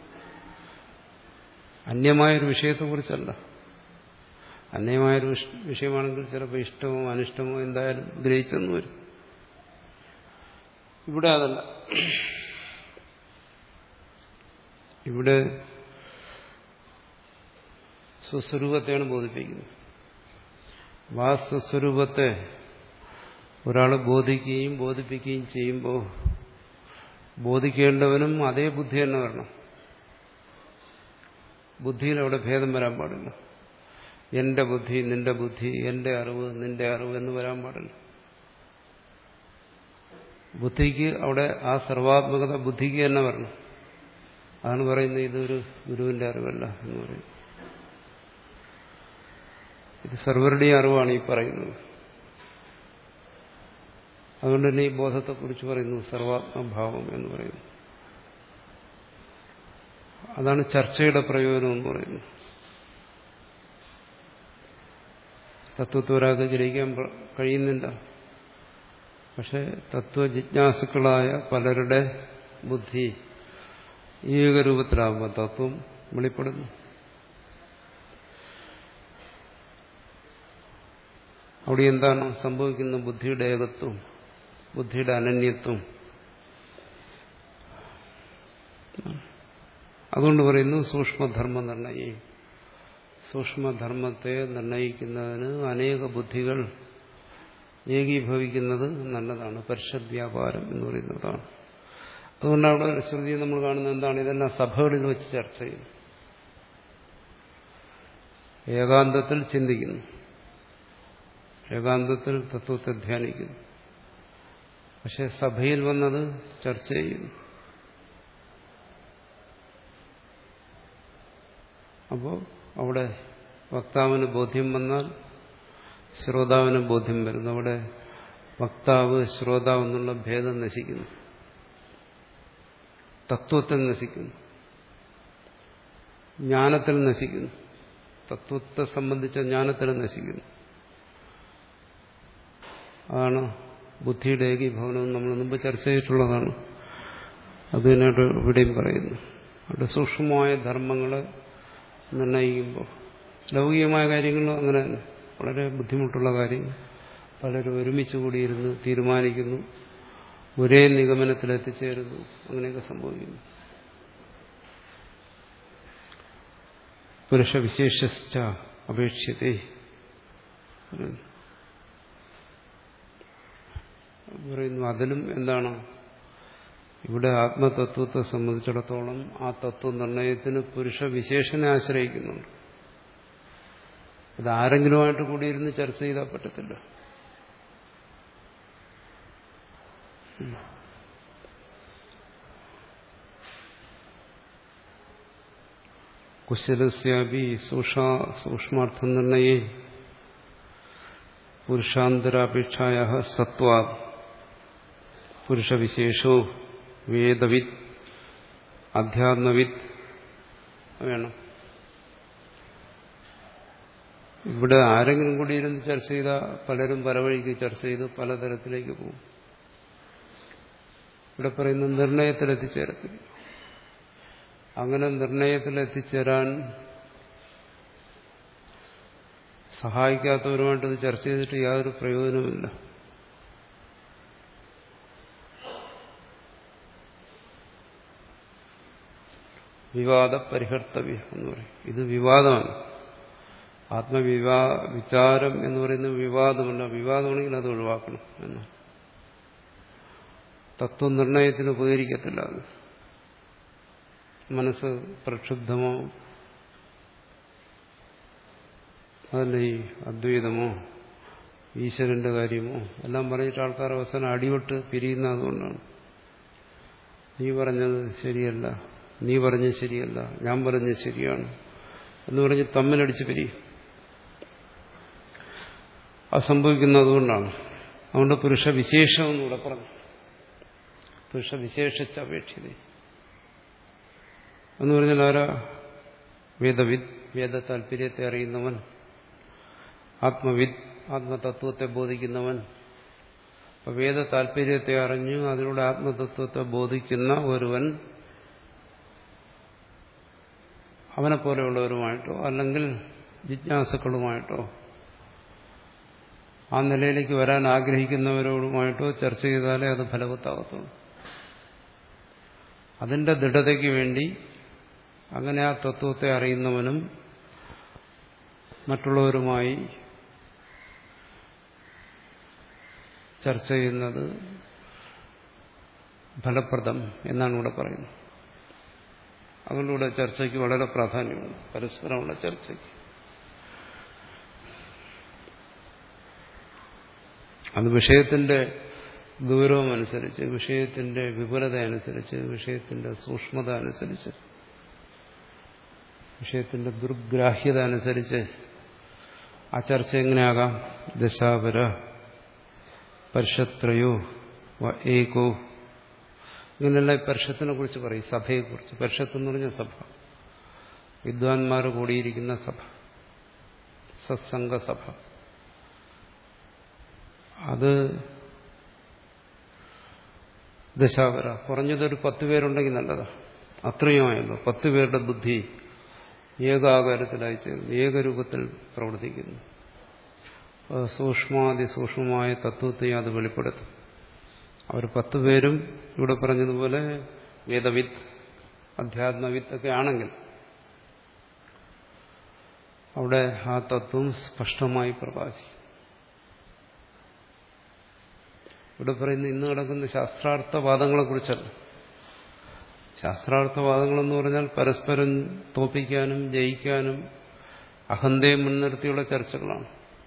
അന്യമായൊരു വിഷയത്തെക്കുറിച്ചല്ല. അന്യമായൊരു വിഷയമാണെങ്കിൽ ചിലപ്പോൾ ഇഷ്ടമോ അനിഷ്ടമോ എന്തായാലും ഗ്രഹിച്ചെന്ന് വരും. ഇവിടെ അതല്ല. ഇവിടെ സ്വസ്വരൂപത്തെയാണ് ബോധിപ്പിക്കുന്നത്. ആ സ്വസ്വരൂപത്തെ ഒരാൾ ബോധിക്കുകയും ബോധിപ്പിക്കുകയും ചെയ്യുമ്പോൾ ബോധിക്കേണ്ടവനും അതേ ബുദ്ധി തന്നെ വരണം. ബുദ്ധിയിൽ അവിടെ ഭേദം വരാൻ പാടില്ല. എന്റെ ബുദ്ധി നിന്റെ ബുദ്ധി, എന്റെ അറിവ് നിന്റെ അറിവ് എന്ന് വരാൻ പാടില്ല. ബുദ്ധിക്ക് അവിടെ ആ സർവാത്മകത ബുദ്ധിക്ക് തന്നെ വരണം. അതാണ് പറയുന്നത് ഇതൊരു ഗുരുവിന്റെ അറിവല്ല എന്ന് പറയും. ഇത് സർവരുടെയും അറിവാണ് ഈ പറയുന്നത്. അതുകൊണ്ട് തന്നെ ഈ ബോധത്തെക്കുറിച്ച് പറയുന്നു സർവാത്മഭാവം എന്ന് പറയുന്നു. അതാണ് ചർച്ചയുടെ പ്രയോജനം എന്ന് പറയുന്നത്. തത്വത്തെ ഒരാൾക്ക് ഗ്രഹിക്കാൻ കഴിയുന്നില്ല. പക്ഷെ തത്വജിജ്ഞാസുക്കളായ പലരുടെ ബുദ്ധി ഏകരൂപത്തിലാകുമ്പോൾ തത്വം വെളിപ്പെടുന്നു. അവിടെ എന്താണ് സംഭവിക്കുന്നത്? ബുദ്ധിയുടെ ഏകത്വം, ബുദ്ധിയുടെ അനന്യത്വം. അതുകൊണ്ട് പറയുന്നു സൂക്ഷ്മധർമ്മ നിർണയം. സൂക്ഷ്മധർമ്മത്തെ നിർണയിക്കുന്നതിന് അനേക ബുദ്ധികൾ ഏകീഭവിക്കുന്നത് നല്ലതാണ്. പരിഷദ് വ്യാപാരം എന്ന് പറയുന്നതാണ്. അതുകൊണ്ട് അവിടെ ഒരു ശ്രുതി നമ്മൾ കാണുന്നത് എന്താണ്? ഇതെല്ലാം സഭകളിൽ വെച്ച് ചർച്ച ചെയ്യുന്നു, ഏകാന്തത്തിൽ ചിന്തിക്കുന്നു, ഏകാന്തത്തിൽ തത്വത്തെ ധ്യാനിക്കുന്നു. പക്ഷെ സഭയിൽ വന്നത് ചർച്ച ചെയ്യുന്നു. അപ്പോൾ അവിടെ വക്താവിന് ബോധ്യം വന്നാൽ ശ്രോതാവിന് ബോധ്യം വരുന്നു. അവിടെ വക്താവ് ശ്രോതാവ് എന്നുള്ള ഭേദം നശിക്കുന്നു, തത്വത്തിൽ നശിക്കുന്നു, ജ്ഞാനത്തിൽ നശിക്കുന്നു, തത്വത്തെ സംബന്ധിച്ച ജ്ഞാനത്തിൽ നശിക്കുന്നു. അതാണ് ബുദ്ധിയുടെ ഏകീഭവനം. നമ്മൾ മുമ്പ് ചർച്ച ചെയ്തിട്ടുള്ളതാണ്. അത് തന്നെയായിട്ട് ഇവിടെയും പറയുന്നു. അവിടെ സൂക്ഷ്മമായ ധർമ്മങ്ങളെ നിർണയിക്കുമ്പോൾ ലൗകികമായ കാര്യങ്ങളും അങ്ങനെ തന്നെ വളരെ ബുദ്ധിമുട്ടുള്ള കാര്യങ്ങൾ പലരും ഒരുമിച്ച് കൂടിയിരുന്ന് തീരുമാനിക്കുന്നു, ഒരേ നിഗമനത്തിലെത്തിച്ചേരുന്നു, അങ്ങനെയൊക്കെ സംഭവിക്കുന്നു. പുരുഷവിശേഷ അപേക്ഷ്യത്തെ പറയുന്നു. അതിലും എന്താണ് ഇവിടെ ആത്മതത്വത്തെ സംബന്ധിച്ചിടത്തോളം ആ തത്വനിർണയത്തിന് പുരുഷവിശേഷനെ ആശ്രയിക്കുന്നുണ്ട്. ഇത് ആരെങ്കിലുമായിട്ട് കൂടിയിരുന്ന് ചർച്ച ചെയ്താൽ പറ്റത്തില്ല. കുശലസ്യാപി സൂക്ഷ്മാർത്ഥ നിർണയേ പുരുഷാന്തരാപേക്ഷായ സത്വാത് പുരുഷവിശേഷോ വേദവിത് അധ്യാത്മവിത് വേണം. ഇവിടെ ആരെങ്കിലും കൂടി ഇരുന്ന് ചർച്ച ചെയ്താൽ പലരും പല വഴിക്ക് ചർച്ച ചെയ്ത് പലതരത്തിലേക്ക് പോകും. ഇവിടെ പറയുന്ന നിർണയത്തിലെത്തിച്ചേരത്തില്ല. അങ്ങനെ നിർണയത്തിലെത്തിച്ചേരാൻ സഹായിക്കാത്തവരുമായിട്ട് ഇത് ചർച്ച ചെയ്തിട്ട് യാതൊരു പ്രയോജനവുമില്ല. വിവാദ പരിഹർത്തവ്യം എന്ന് പറയും. ഇത് വിവാദമാണ്. ആത്മവിവാ വിചാരം എന്ന് പറയുന്നത് വിവാദമല്ല. വിവാദമാണെങ്കിൽ അത് ഒഴിവാക്കണം എന്ന്. തത്വനിർണയത്തിന് ഉപകരിക്കത്തില്ല. അത് മനസ്സ് പ്രക്ഷുബ്ധമാവും. അതല്ല ഈ അദ്വൈതമോ ഈശ്വരന്റെ കാര്യമോ എല്ലാം പറഞ്ഞിട്ട് ആൾക്കാർ അവസാനം അടിവിട്ട് പിരിയുന്ന അതുകൊണ്ടാണ്. നീ പറഞ്ഞത് ശരിയല്ല, നീ പറഞ്ഞത് ശരിയല്ല, ഞാൻ പറഞ്ഞത് ശരിയാണ് എന്ന് പറഞ്ഞ് തമ്മിലടിച്ച് പിരിയും. അത് സംഭവിക്കുന്നത് അതുകൊണ്ടാണ്. അതുകൊണ്ട് പുരുഷവിശേഷം എന്നിവിടെ പറഞ്ഞു. പുരുഷവിശേഷിച്ച അപേക്ഷിത എന്ന് പറഞ്ഞാൽ ആരാ? വേദവിദ്, വേദ താല്പര്യത്തെ അറിയുന്നവൻ, ആത്മവിദ്, ആത്മതത്വത്തെ ബോധിക്കുന്നവൻ. അപ്പൊ വേദ താല്പര്യത്തെ അറിഞ്ഞു അതിലൂടെ ആത്മതത്വത്തെ ബോധിക്കുന്ന ഒരുവൻ അവനെ പോലെയുള്ളവരുമായിട്ടോ അല്ലെങ്കിൽ ജിജ്ഞാസുക്കളുമായിട്ടോ ആ നിലയിലേക്ക് വരാൻ ആഗ്രഹിക്കുന്നവരോടുമായിട്ടോ ചർച്ച ചെയ്താലേ അത് ഫലവത്താകത്തുള്ളൂ. അതിന്റെ ദൃഢതയ്ക്ക് വേണ്ടി അങ്ങനെ ആ തത്വത്തെ അറിയുന്നവനും മറ്റുള്ളവരുമായി ചർച്ച ചെയ്യുന്നത് ഫലപ്രദം എന്നാണ് ഇവിടെ പറയുന്നത്. അതുകൊണ്ടിവിടെ ചർച്ചയ്ക്ക് വളരെ പ്രാധാന്യമുണ്ട്, പരസ്പരമുള്ള ചർച്ചയ്ക്ക്. അത് വിഷയത്തിന്റെ ഗൗരവമനുസരിച്ച്, വിഷയത്തിന്റെ വിപുലത അനുസരിച്ച്, വിഷയത്തിന്റെ സൂക്ഷ്മത അനുസരിച്ച്, വിഷയത്തിന്റെ ദുർഗ്രാഹ്യത അനുസരിച്ച് ആ ചർച്ച എങ്ങനെയാകാം? ദശാപര പരിഷത്രയോ വ ഏകോ, ഇങ്ങനെയുള്ള പരിഷത്തിനെ കുറിച്ച് പറയും. സഭയെക്കുറിച്ച്, പരിഷത്ത് എന്ന് പറഞ്ഞ സഭ, വിദ്വാൻമാർ കൂടിയിരിക്കുന്ന സഭ, സത്സംഗസഭ. അത് ദശാപര, കുറഞ്ഞതൊരു പത്ത് പേരുണ്ടെങ്കിൽ നല്ലതാ. അത്രയും ആയല്ലോ. പത്ത് പേരുടെ ബുദ്ധി ഏകാകാരത്തിലായി ചേർന്ന് ഏകരൂപത്തിൽ പ്രവർത്തിക്കുന്നു. സൂക്ഷ്മാതിസൂക്ഷ്മമായ തത്വത്തെ അത് വെളിപ്പെടുത്തും. അവർ പത്ത് പേരും ഇവിടെ പറഞ്ഞതുപോലെ വേദവിത്ത്, അധ്യാത്മവിത്ത് ഒക്കെ ആണെങ്കിൽ അവിടെ ആ തത്വം സ്പഷ്ടമായി പ്രകാശിക്കും. ഇവിടെ പറയുന്ന ഇന്ന് നടക്കുന്ന ശാസ്ത്രാർത്ഥവാദങ്ങളെ കുറിച്ചല്ല. ശാസ്ത്രാർത്ഥവാദങ്ങളെന്ന് പറഞ്ഞാൽ പരസ്പരം തോപ്പിക്കാനും ജയിക്കാനും അഹന്തയെ മുൻനിർത്തിയുള്ള ചർച്ചകളാണ്.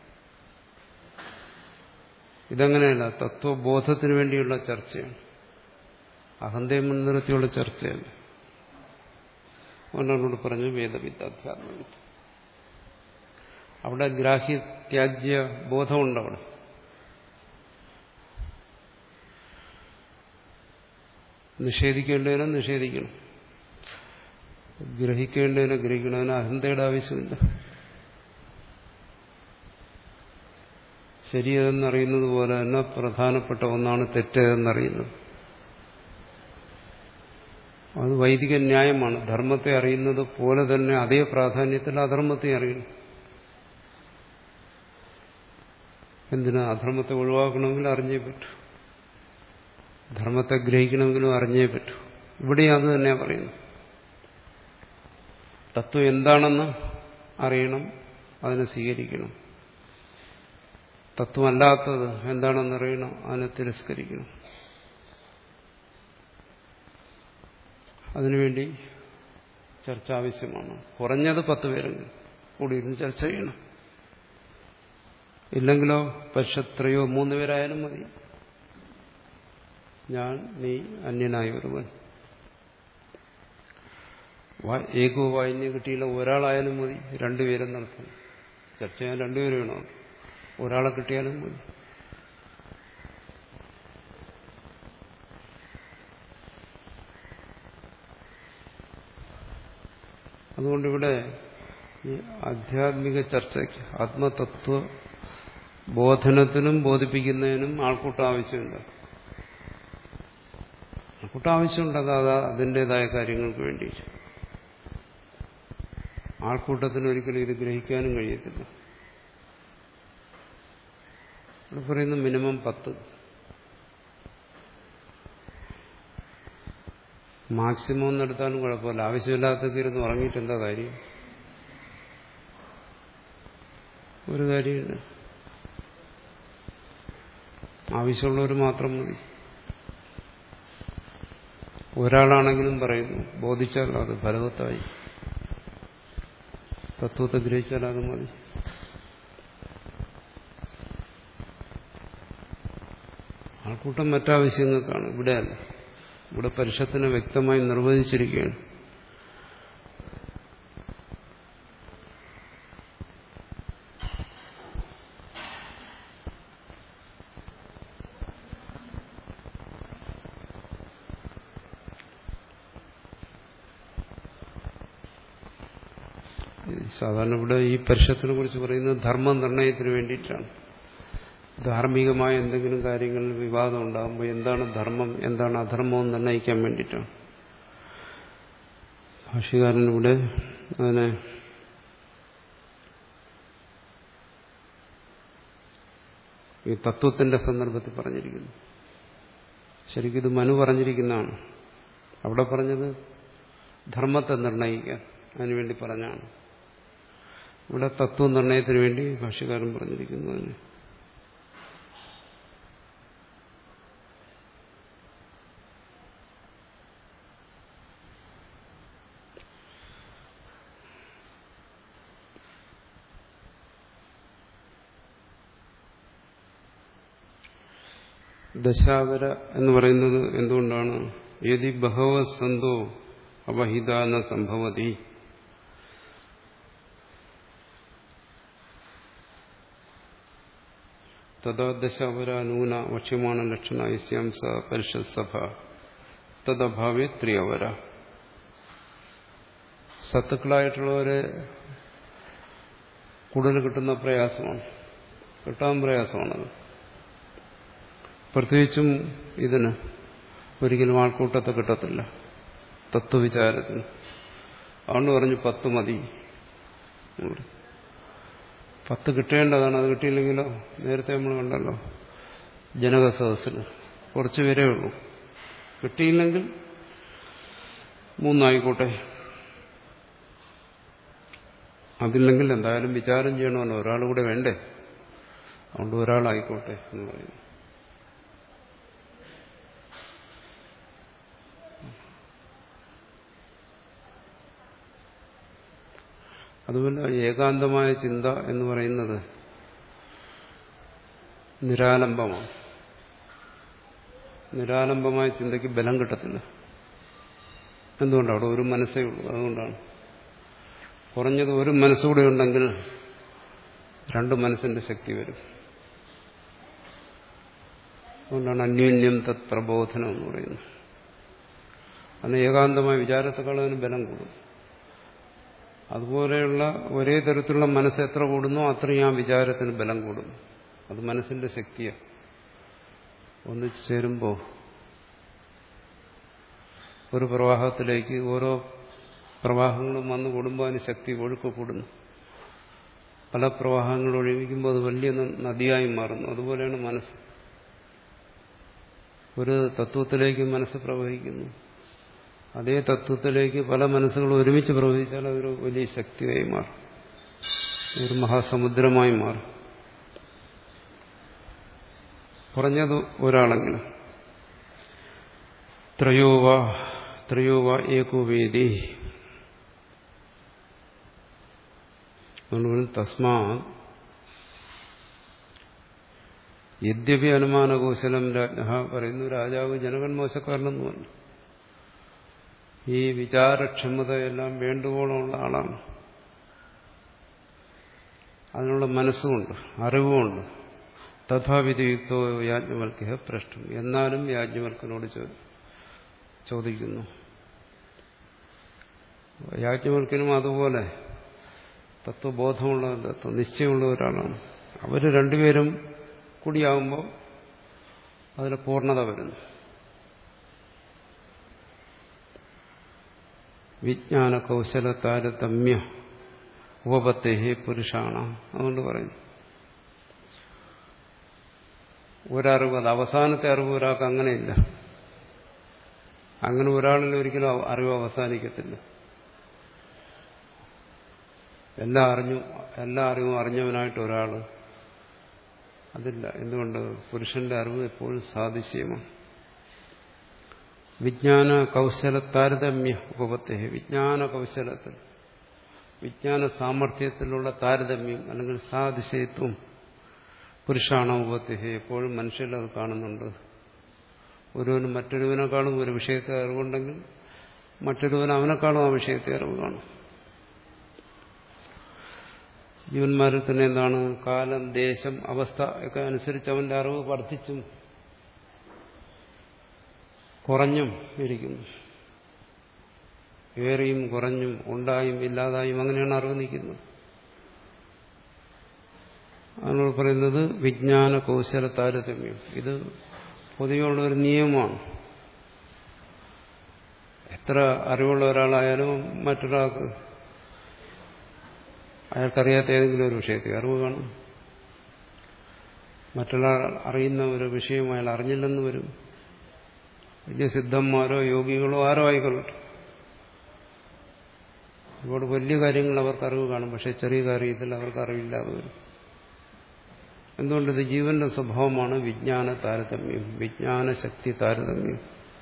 ഇതങ്ങനെയല്ല, തത്വബോധത്തിന് വേണ്ടിയുള്ള ചർച്ചയാണ്, അഹന്തയെ മുൻനിർത്തിയുള്ള ചർച്ചയല്ല. അതുകൊണ്ടാണ് പറഞ്ഞു വേദവിത്ത്, അധ്യാത്മവിത്ത്. അവിടെ ഗ്രാഹ്യ ത്യാജ്യ ബോധമുണ്ട്. അവിടെ നിഷേധിക്കേണ്ടതിനെ നിഷേധിക്കണം, ഗ്രഹിക്കേണ്ടതിനെ ഗ്രഹിക്കണം. അതിന് അഹന്തയുടെ ആവശ്യമില്ല. ശരിയതെന്നറിയുന്നത് പോലെ തന്നെ പ്രധാനപ്പെട്ട ഒന്നാണ് തെറ്റേതെന്നറിയുന്നത്. അത് വൈദിക ന്യായമാണ്. ധർമ്മത്തെ അറിയുന്നത് പോലെ തന്നെ അതേ പ്രാധാന്യത്തിൽ അധർമ്മത്തെ അറിയണം. എന്തിനാ? അധർമ്മത്തെ ഒഴിവാക്കണമെങ്കിൽ അറിഞ്ഞേ പറ്റൂ, ധർമ്മത്തെ ഗ്രഹിക്കണമെങ്കിലും അറിഞ്ഞേ പറ്റൂ. ഇവിടെ അത് തന്നെയാണ് പറയുന്നത്. തത്വം എന്താണെന്ന് അറിയണം, അതിനെ സ്വീകരിക്കണം. തത്വമല്ലാത്തത് എന്താണെന്ന് അറിയണം, അതിനെ തിരസ്കരിക്കണം. അതിനുവേണ്ടി ചർച്ച ആവശ്യമാണ്. കുറഞ്ഞത് പത്ത് പേരെങ്കിലും കൂടി ഇരുന്ന് ചർച്ച ചെയ്യണം. ഇല്ലെങ്കിലോ പക്ഷത്രയോ മൂന്ന് പേരായാലും മതി. ഞാൻ, നീ, അന്യനായ ഒരുവൻ. ഏകോ വായിന് കിട്ടിയില്ല, ഒരാളായാലും മതി. രണ്ടുപേരും നടത്തണം. ചർച്ച ചെയ്യാൻ രണ്ടുപേരും വേണോ? ഒരാളെ കിട്ടിയാലും മതി. അതുകൊണ്ടിവിടെ ഈ ആധ്യാത്മിക ചർച്ചയ്ക്ക്, ആത്മതത്വ ബോധനത്തിനും ബോധിപ്പിക്കുന്നതിനും ആൾക്കൂട്ടം ആവശ്യമുണ്ട്. ആൾക്കൂട്ടം ആവശ്യമുണ്ട്. അത് അതിൻ്റെതായ കാര്യങ്ങൾക്ക് വേണ്ടി. ആൾക്കൂട്ടത്തിന് ഒരിക്കലും ഇത് ഗ്രഹിക്കാനും കഴിയത്തില്ല. ഇവിടെ പറയുന്ന മിനിമം പത്ത്, മാക്സിമം ഒന്നെടുത്താലും കുഴപ്പമില്ല. ആവശ്യമില്ലാത്തൊക്കെ ഇരുന്ന് ഉറങ്ങിയിട്ട് എന്താ കാര്യം? ഒരു കാര്യമില്ല. ആവശ്യമുള്ളവർ മാത്രം മതി. ഒരാളാണെങ്കിലും പറയുന്നു, ബോധിച്ചാൽ അത് ഫലവത്തായി, തത്വത്തെ ഗ്രഹിച്ചാൽ അത് മതി. ആൾക്കൂട്ടം മറ്റാവശ്യങ്ങൾക്കാണ്, ഇവിടെയല്ല. ഇവിടെ പരിഷത്തിനെ വ്യക്തമായി നിർവചിച്ചിരിക്കുകയാണ്. സാധാരണ ഇവിടെ ഈ പരിഷത്തിനെ കുറിച്ച് പറയുന്നത് ധർമ്മനിർണയത്തിന് വേണ്ടിയിട്ടാണ്. ധാർമ്മികമായ എന്തെങ്കിലും കാര്യങ്ങളിൽ വിവാദം ഉണ്ടാകുമ്പോൾ എന്താണ് ധർമ്മം, എന്താണ് അധർമ്മം എന്ന് നിർണ്ണയിക്കാൻ വേണ്ടിയിട്ടാണ്. ഭാഷ്യകാരനിവിടെ അതിനെ ഈ തത്വത്തിന്റെ സന്ദർഭത്തിൽ പറഞ്ഞിരിക്കുന്നു. ശരിക്കും ഇത് മനു പറഞ്ഞിരിക്കുന്നതാണ്. അവിടെ പറഞ്ഞത് ധർമ്മത്തെ നിർണ്ണയിക്കാൻ, അതിനുവേണ്ടി പറഞ്ഞാണ്. ഇവിടെ തത്വനിർണയത്തിന് വേണ്ടി ഭാഷ്യകാരൻ പറഞ്ഞിരിക്കുന്നതിന്. ദശാവര എന്ന് പറയുന്നത് എന്തുകൊണ്ടാണ്? യദി ബഹവ സന്തോ അപഹിതാന സംഭവതി. തഥാ ദശാവര നൂന വക്ഷ്യമാണ ലക്ഷണ യസ്യാം സ പരിഷത് സഭ തദഭാവേ ത്രിയവര. സത്തുക്കളായിട്ടുള്ളവരെ കൂടുതൽ കിട്ടുന്ന പ്രയാസമാണ്, കിട്ടാൻ പ്രയാസമാണത്. പ്രത്യേകിച്ചും ഇതിന് ഒരിക്കലും ആൾക്കൂട്ടത്തെ കിട്ടത്തില്ല തത്വവിചാരത്തിന്. അതുകൊണ്ട് പറഞ്ഞു പത്ത് മതി. പത്ത് കിട്ടേണ്ടതാണ്, അത് കിട്ടിയില്ലെങ്കിലോ നേരത്തെ നമ്മൾ കണ്ടല്ലോ ജനക സദസ്സിൽ കുറച്ചു പേരേ ഉള്ളൂ. കിട്ടിയില്ലെങ്കിൽ മൂന്നായിക്കോട്ടെ, അതില്ലെങ്കിൽ എന്തായാലും വിചാരം ചെയ്യണമല്ലോ, ഒരാൾ കൂടെ വേണ്ടേ, അതുകൊണ്ട് ഒരാളായിക്കോട്ടെ എന്ന് പറയുന്നു. അതുപോലെ ഏകാന്തമായ ചിന്ത എന്ന് പറയുന്നത് നിരാലംബമാണ്. നിരാലംബമായ ചിന്തയ്ക്ക് ബലം കിട്ടത്തില്ല. എന്തുകൊണ്ടാണ്? അവിടെ ഒരു മനസ്സേ ഉള്ളൂ. അതുകൊണ്ടാണ് കുറഞ്ഞത് ഒരു മനസ്സുകൂടെ ഉണ്ടെങ്കിൽ രണ്ട് മനസ്സിന്റെ ശക്തി വരും. അതുകൊണ്ടാണ് അന്യോന്യം തത് പ്രബോധനം എന്ന് പറയുന്നത്. അന്ന് ഏകാന്തമായ വിചാരത്തെക്കാൾ അതിന് ബലം കൂടും. അതുപോലെയുള്ള ഒരേ തരത്തിലുള്ള മനസ്സ് എത്ര കൂടുന്നോ അത്രയും ആ വിചാരത്തിന് ബലം കൂടും. അത് മനസ്സിന്റെ ശക്തിയാണ്. ഒന്നിച്ചു ചേരുമ്പോൾ ഒരു പ്രവാഹത്തിലേക്ക് ഓരോ പ്രവാഹങ്ങളും വന്നു കൂടുമ്പോൾ അതിന് ശക്തി ഒഴുക്ക് കൂടുന്നു. പല പ്രവാഹങ്ങൾ ഒഴുകിക്കുമ്പോൾ അത് വലിയ നദിയായി മാറുന്നു. അതുപോലെയാണ് മനസ്സ്. ഒരു തത്വത്തിലേക്ക് മനസ്സ് പ്രവഹിക്കുന്നു. അതേ തത്വത്തിലേക്ക് പല മനസ്സുകൾ ഒരുമിച്ച് പ്രവഹിച്ചാൽ അതൊരു വലിയ ശക്തിയായി മാറും, ഒരു മഹാസമുദ്രമായി മാറും. കുറഞ്ഞത് ഒരാളെങ്കിലും ത്രയോവ ത്രയോവ ഏകോവേദി തസ്മാ യദ്യപി അനുമാനകൗശലം രാജ പറയുന്നു. രാജാവ് ജനകൻ മോശക്കാരനെന്ന് പറഞ്ഞു. ഈ വിചാരക്ഷമതയെല്ലാം വേണ്ടുവോളമുള്ള ആളാണ്. അതിനുള്ള മനസ്സുമുണ്ട്, അറിവുമുണ്ട്. തഥാവിധിയുക്തോ യാജ്ഞവൽക്യ പ്രശ്നം. എന്നാലും യാജ്ഞവൽക്കനോട് ചോദിക്കുന്നു. യാജ്ഞവൽക്കനും അതുപോലെ തത്വബോധമുള്ള തത്വനിശ്ചയമുള്ള ഒരാളാണ്. അവർ രണ്ടുപേരും കൂടിയാകുമ്പോൾ അതിൽ പൂർണ്ണത വരുന്നു. വിജ്ഞാന കൗശല താരതമ്യ ഉപപത്തേഹി പുരുഷാണ്. അതുകൊണ്ട് പറയുന്നു ഒരറിവ്, അത് അവസാനത്തെ അറിവ് ഒരാൾക്ക് അങ്ങനെയില്ല. അങ്ങനെ ഒരാളിൽ ഒരിക്കലും അറിവ് അവസാനിക്കത്തില്ല. എല്ലാം അറിഞ്ഞു, എല്ലാ അറിവും അറിഞ്ഞവനായിട്ട് ഒരാൾ അതില്ല. എന്തുകൊണ്ട്? പുരുഷന്റെ അറിവ് എപ്പോഴും സാദൃശ്യമാണ്. വിജ്ഞാന കൗശല താരതമ്യ ഉപപത്തേ. വിജ്ഞാന കൗശലത്തിൽ, വിജ്ഞാന സാമർഥ്യത്തിലുള്ള താരതമ്യം അല്ലെങ്കിൽ സാദൃശ്യത്വം പുരുഷാണ് ഉപപത്തേ. എപ്പോഴും മനുഷ്യരിൽ അത് കാണുന്നുണ്ട്. ഒരുവന് മറ്റൊരുവനെക്കാളും ഒരു വിഷയത്തെ അറിവുണ്ടെങ്കിൽ മറ്റൊരുവൻ അവനെക്കാളും ആ വിഷയത്തെ അറിവ് കാണും. ജീവന്മാരിൽ തന്നെ എന്താണ്? കാലം, ദേശം, അവസ്ഥ ഒക്കെ അനുസരിച്ച് അവന്റെ അറിവ് വർദ്ധിച്ചും കുറഞ്ഞും ഇരിക്കുന്നു. ഏറിയും കുറഞ്ഞും ഉണ്ടായും ഇല്ലാതായും അങ്ങനെയാണ് അറിവ് നിൽക്കുന്നത്. അതിനോട് പറയുന്നത് വിജ്ഞാന കൗശല താരതമ്യം. ഇത് പൊതുവെയുള്ള ഒരു നിയമമാണ്. എത്ര അറിവുള്ള ഒരാളായാലും മറ്റൊരാൾക്ക് അയാൾക്കറിയാത്ത ഏതെങ്കിലും ഒരു വിഷയത്തിൽ അറിവ് കാണും. മറ്റൊരാൾ അറിയുന്ന ഒരു വിഷയം അയാൾ അറിഞ്ഞില്ലെന്ന് വരും. വലിയ സിദ്ധന്മാരോ യോഗികളോ ആരോ ആയിക്കൊള്ളട്ടെ, ഒരുപാട് വലിയ കാര്യങ്ങൾ അവർക്ക് അറിവ് കാണും. പക്ഷെ ചെറിയ കാര്യത്തിൽ അവർക്ക് അറിവില്ലാതെ വരും. എന്തുകൊണ്ടത് ജീവന്റെ സ്വഭാവമാണ് വിജ്ഞാന താരതമ്യം, വിജ്ഞാന ശക്തി താരതമ്യം.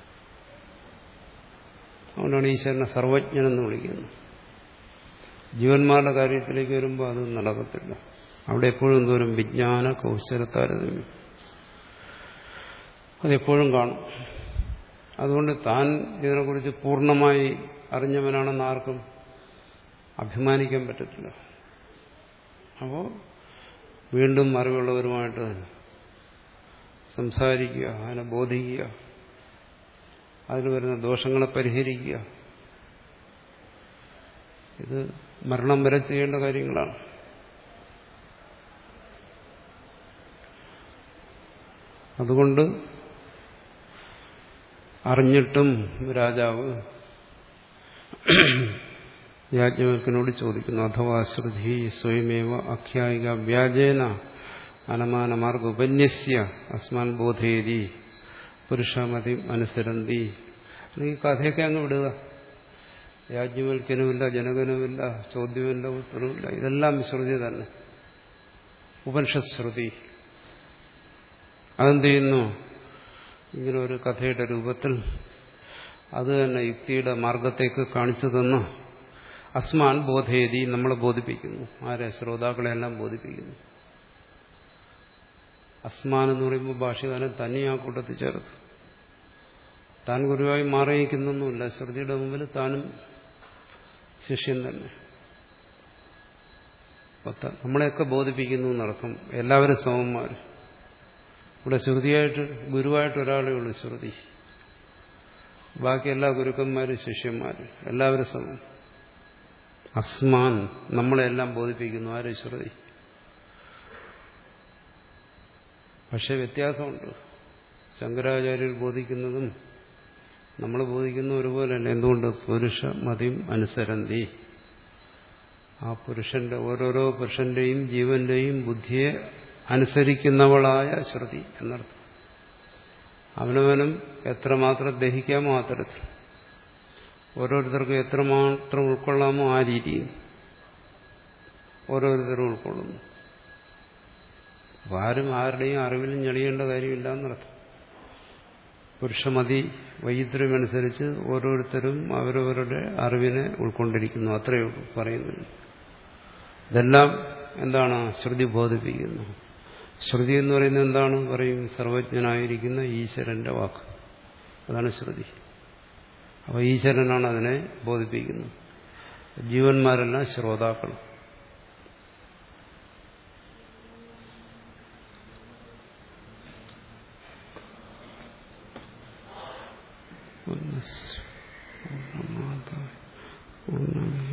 അതുകൊണ്ടാണ് ഈശ്വരനെ സർവജ്ഞനെന്ന് വിളിക്കുന്നത്. ജീവന്മാരുടെ കാര്യത്തിലേക്ക് വരുമ്പോൾ അത് നടക്കത്തില്ല. അവിടെ എപ്പോഴും എന്തോരും വിജ്ഞാന കൗശല താരതമ്യം. അതെപ്പോഴും കാണും. അതുകൊണ്ട് താൻ ഇതിനെക്കുറിച്ച് പൂർണ്ണമായി അറിഞ്ഞവനാണെന്ന് ആർക്കും അഭിമാനിക്കാൻ പറ്റത്തില്ല. അപ്പോൾ വീണ്ടും അറിവുള്ളവരുമായിട്ട് സംസാരിക്കുക, അതിനെ ബോധിക്കുക, അതിൽ വരുന്ന ദോഷങ്ങളെ പരിഹരിക്കുക. ഇത് മരണം വരെ ചെയ്യേണ്ട കാര്യങ്ങളാണ്. അതുകൊണ്ട് അറിഞ്ഞിട്ടും രാജാവ് യാജ്ഞവൽക്കനോട് ചോദിക്കുന്നു, അഥവാ ശ്രുതി സ്വയമേവ ആഖ്യായിക വ്യാജേന അനമാനമാർഗ ഉപന്യസ്യ അസ്മാൻ ബോധേതി പുരുഷമതി അനുസരന്തി. ഈ കഥയൊക്കെ അങ്ങ് വിടുക. യാജ്ഞവൽക്കനുമില്ല, ജനകനുമില്ല, ചോദ്യമില്ല, ഉത്തരവില്ല. ഇതെല്ലാം ശ്രുതി തന്നെ, ഉപനിഷത് ശ്രുതി. അതെന്ത് ചെയ്യുന്നു? ഇങ്ങനെ ഒരു കഥയുടെ രൂപത്തിൽ അത് തന്നെ യുക്തിയുടെ മാർഗത്തേക്ക് കാണിച്ചു തന്നു അസ്മാൻ ബോധേതി നമ്മളെ ബോധിപ്പിക്കുന്നു. ആരെ? ശ്രോതാക്കളെല്ലാം ബോധിപ്പിക്കുന്നു. അസ്മാൻ എന്ന് പറയുമ്പോൾ ഭാഷകാരൻ തന്നെ ആ കൂട്ടത്തിൽ ചേർത്തു. താൻ ഗുരുവായി മാറിയിരിക്കുന്നൊന്നുമില്ല. ശ്രുതിയുടെ മുമ്പിൽ താനും ശിഷ്യൻ തന്നെ. നമ്മളെയൊക്കെ ബോധിപ്പിക്കുന്നു എന്നർത്ഥം. എല്ലാവരും സമന്മാർ. ഇവിടെ ശ്രുതിയായിട്ട് ഗുരുവായിട്ട് ഒരാളേ ഉള്ളൂ ശ്രുതി. ബാക്കി എല്ലാ ഗുരുക്കന്മാരും ശിഷ്യന്മാരും എല്ലാവരും സമം. അസ്മാൻ നമ്മളെല്ലാം ബോധിപ്പിക്കുന്നു. ആര്? ശ്രുതി. പക്ഷെ വ്യത്യാസമുണ്ട്. ശങ്കരാചാര്യർ ബോധിക്കുന്നതും നമ്മൾ ബോധിക്കുന്ന ഒരുപോലെ തന്നെ. എന്തുകൊണ്ട്? പുരുഷ മതിം അനുസരന്തി. ആ പുരുഷന്റെ ഓരോരോ പുരുഷന്റെയും ജീവന്റെയും ബുദ്ധിയെ അനുസരിക്കുന്നവളായ ശ്രുതി എന്നർത്ഥം. അവനവനും എത്രമാത്രം ദഹിക്കാമോ ആ തരത്തിൽ, ഓരോരുത്തർക്കും എത്രമാത്രം ഉൾക്കൊള്ളാമോ ആ രീതിയിൽ ഓരോരുത്തരും ഉൾക്കൊള്ളുന്നു. ആരും ആരുടെയും അറിവിലും ഞെളിയേണ്ട കാര്യമില്ല എന്നർത്ഥം. പുരുഷമതി വൈചിത്ര്യമനുസരിച്ച് ഓരോരുത്തരും അവരവരുടെ അറിവിനെ ഉൾക്കൊണ്ടിരിക്കുന്നു. അത്രയേ പറയുന്നു. ഇതെല്ലാം എന്താണ്? ശ്രുതി ബോധിപ്പിക്കുന്നു. ശ്രുതി എന്ന് പറയുന്നത് എന്താണ്? പറയും സർവജ്ഞനായിരിക്കുന്ന ഈശ്വരന്റെ വാക്ക്. അതാണ് ശ്രുതി. അപ്പോൾ ഈശ്വരനാണ് അതിനെ ബോധിപ്പിക്കുന്നത്. ജീവന്മാരെല്ലാം ശ്രോതാക്കൾ. പൂർണ്ണമാതായ പൂർണ്ണമേ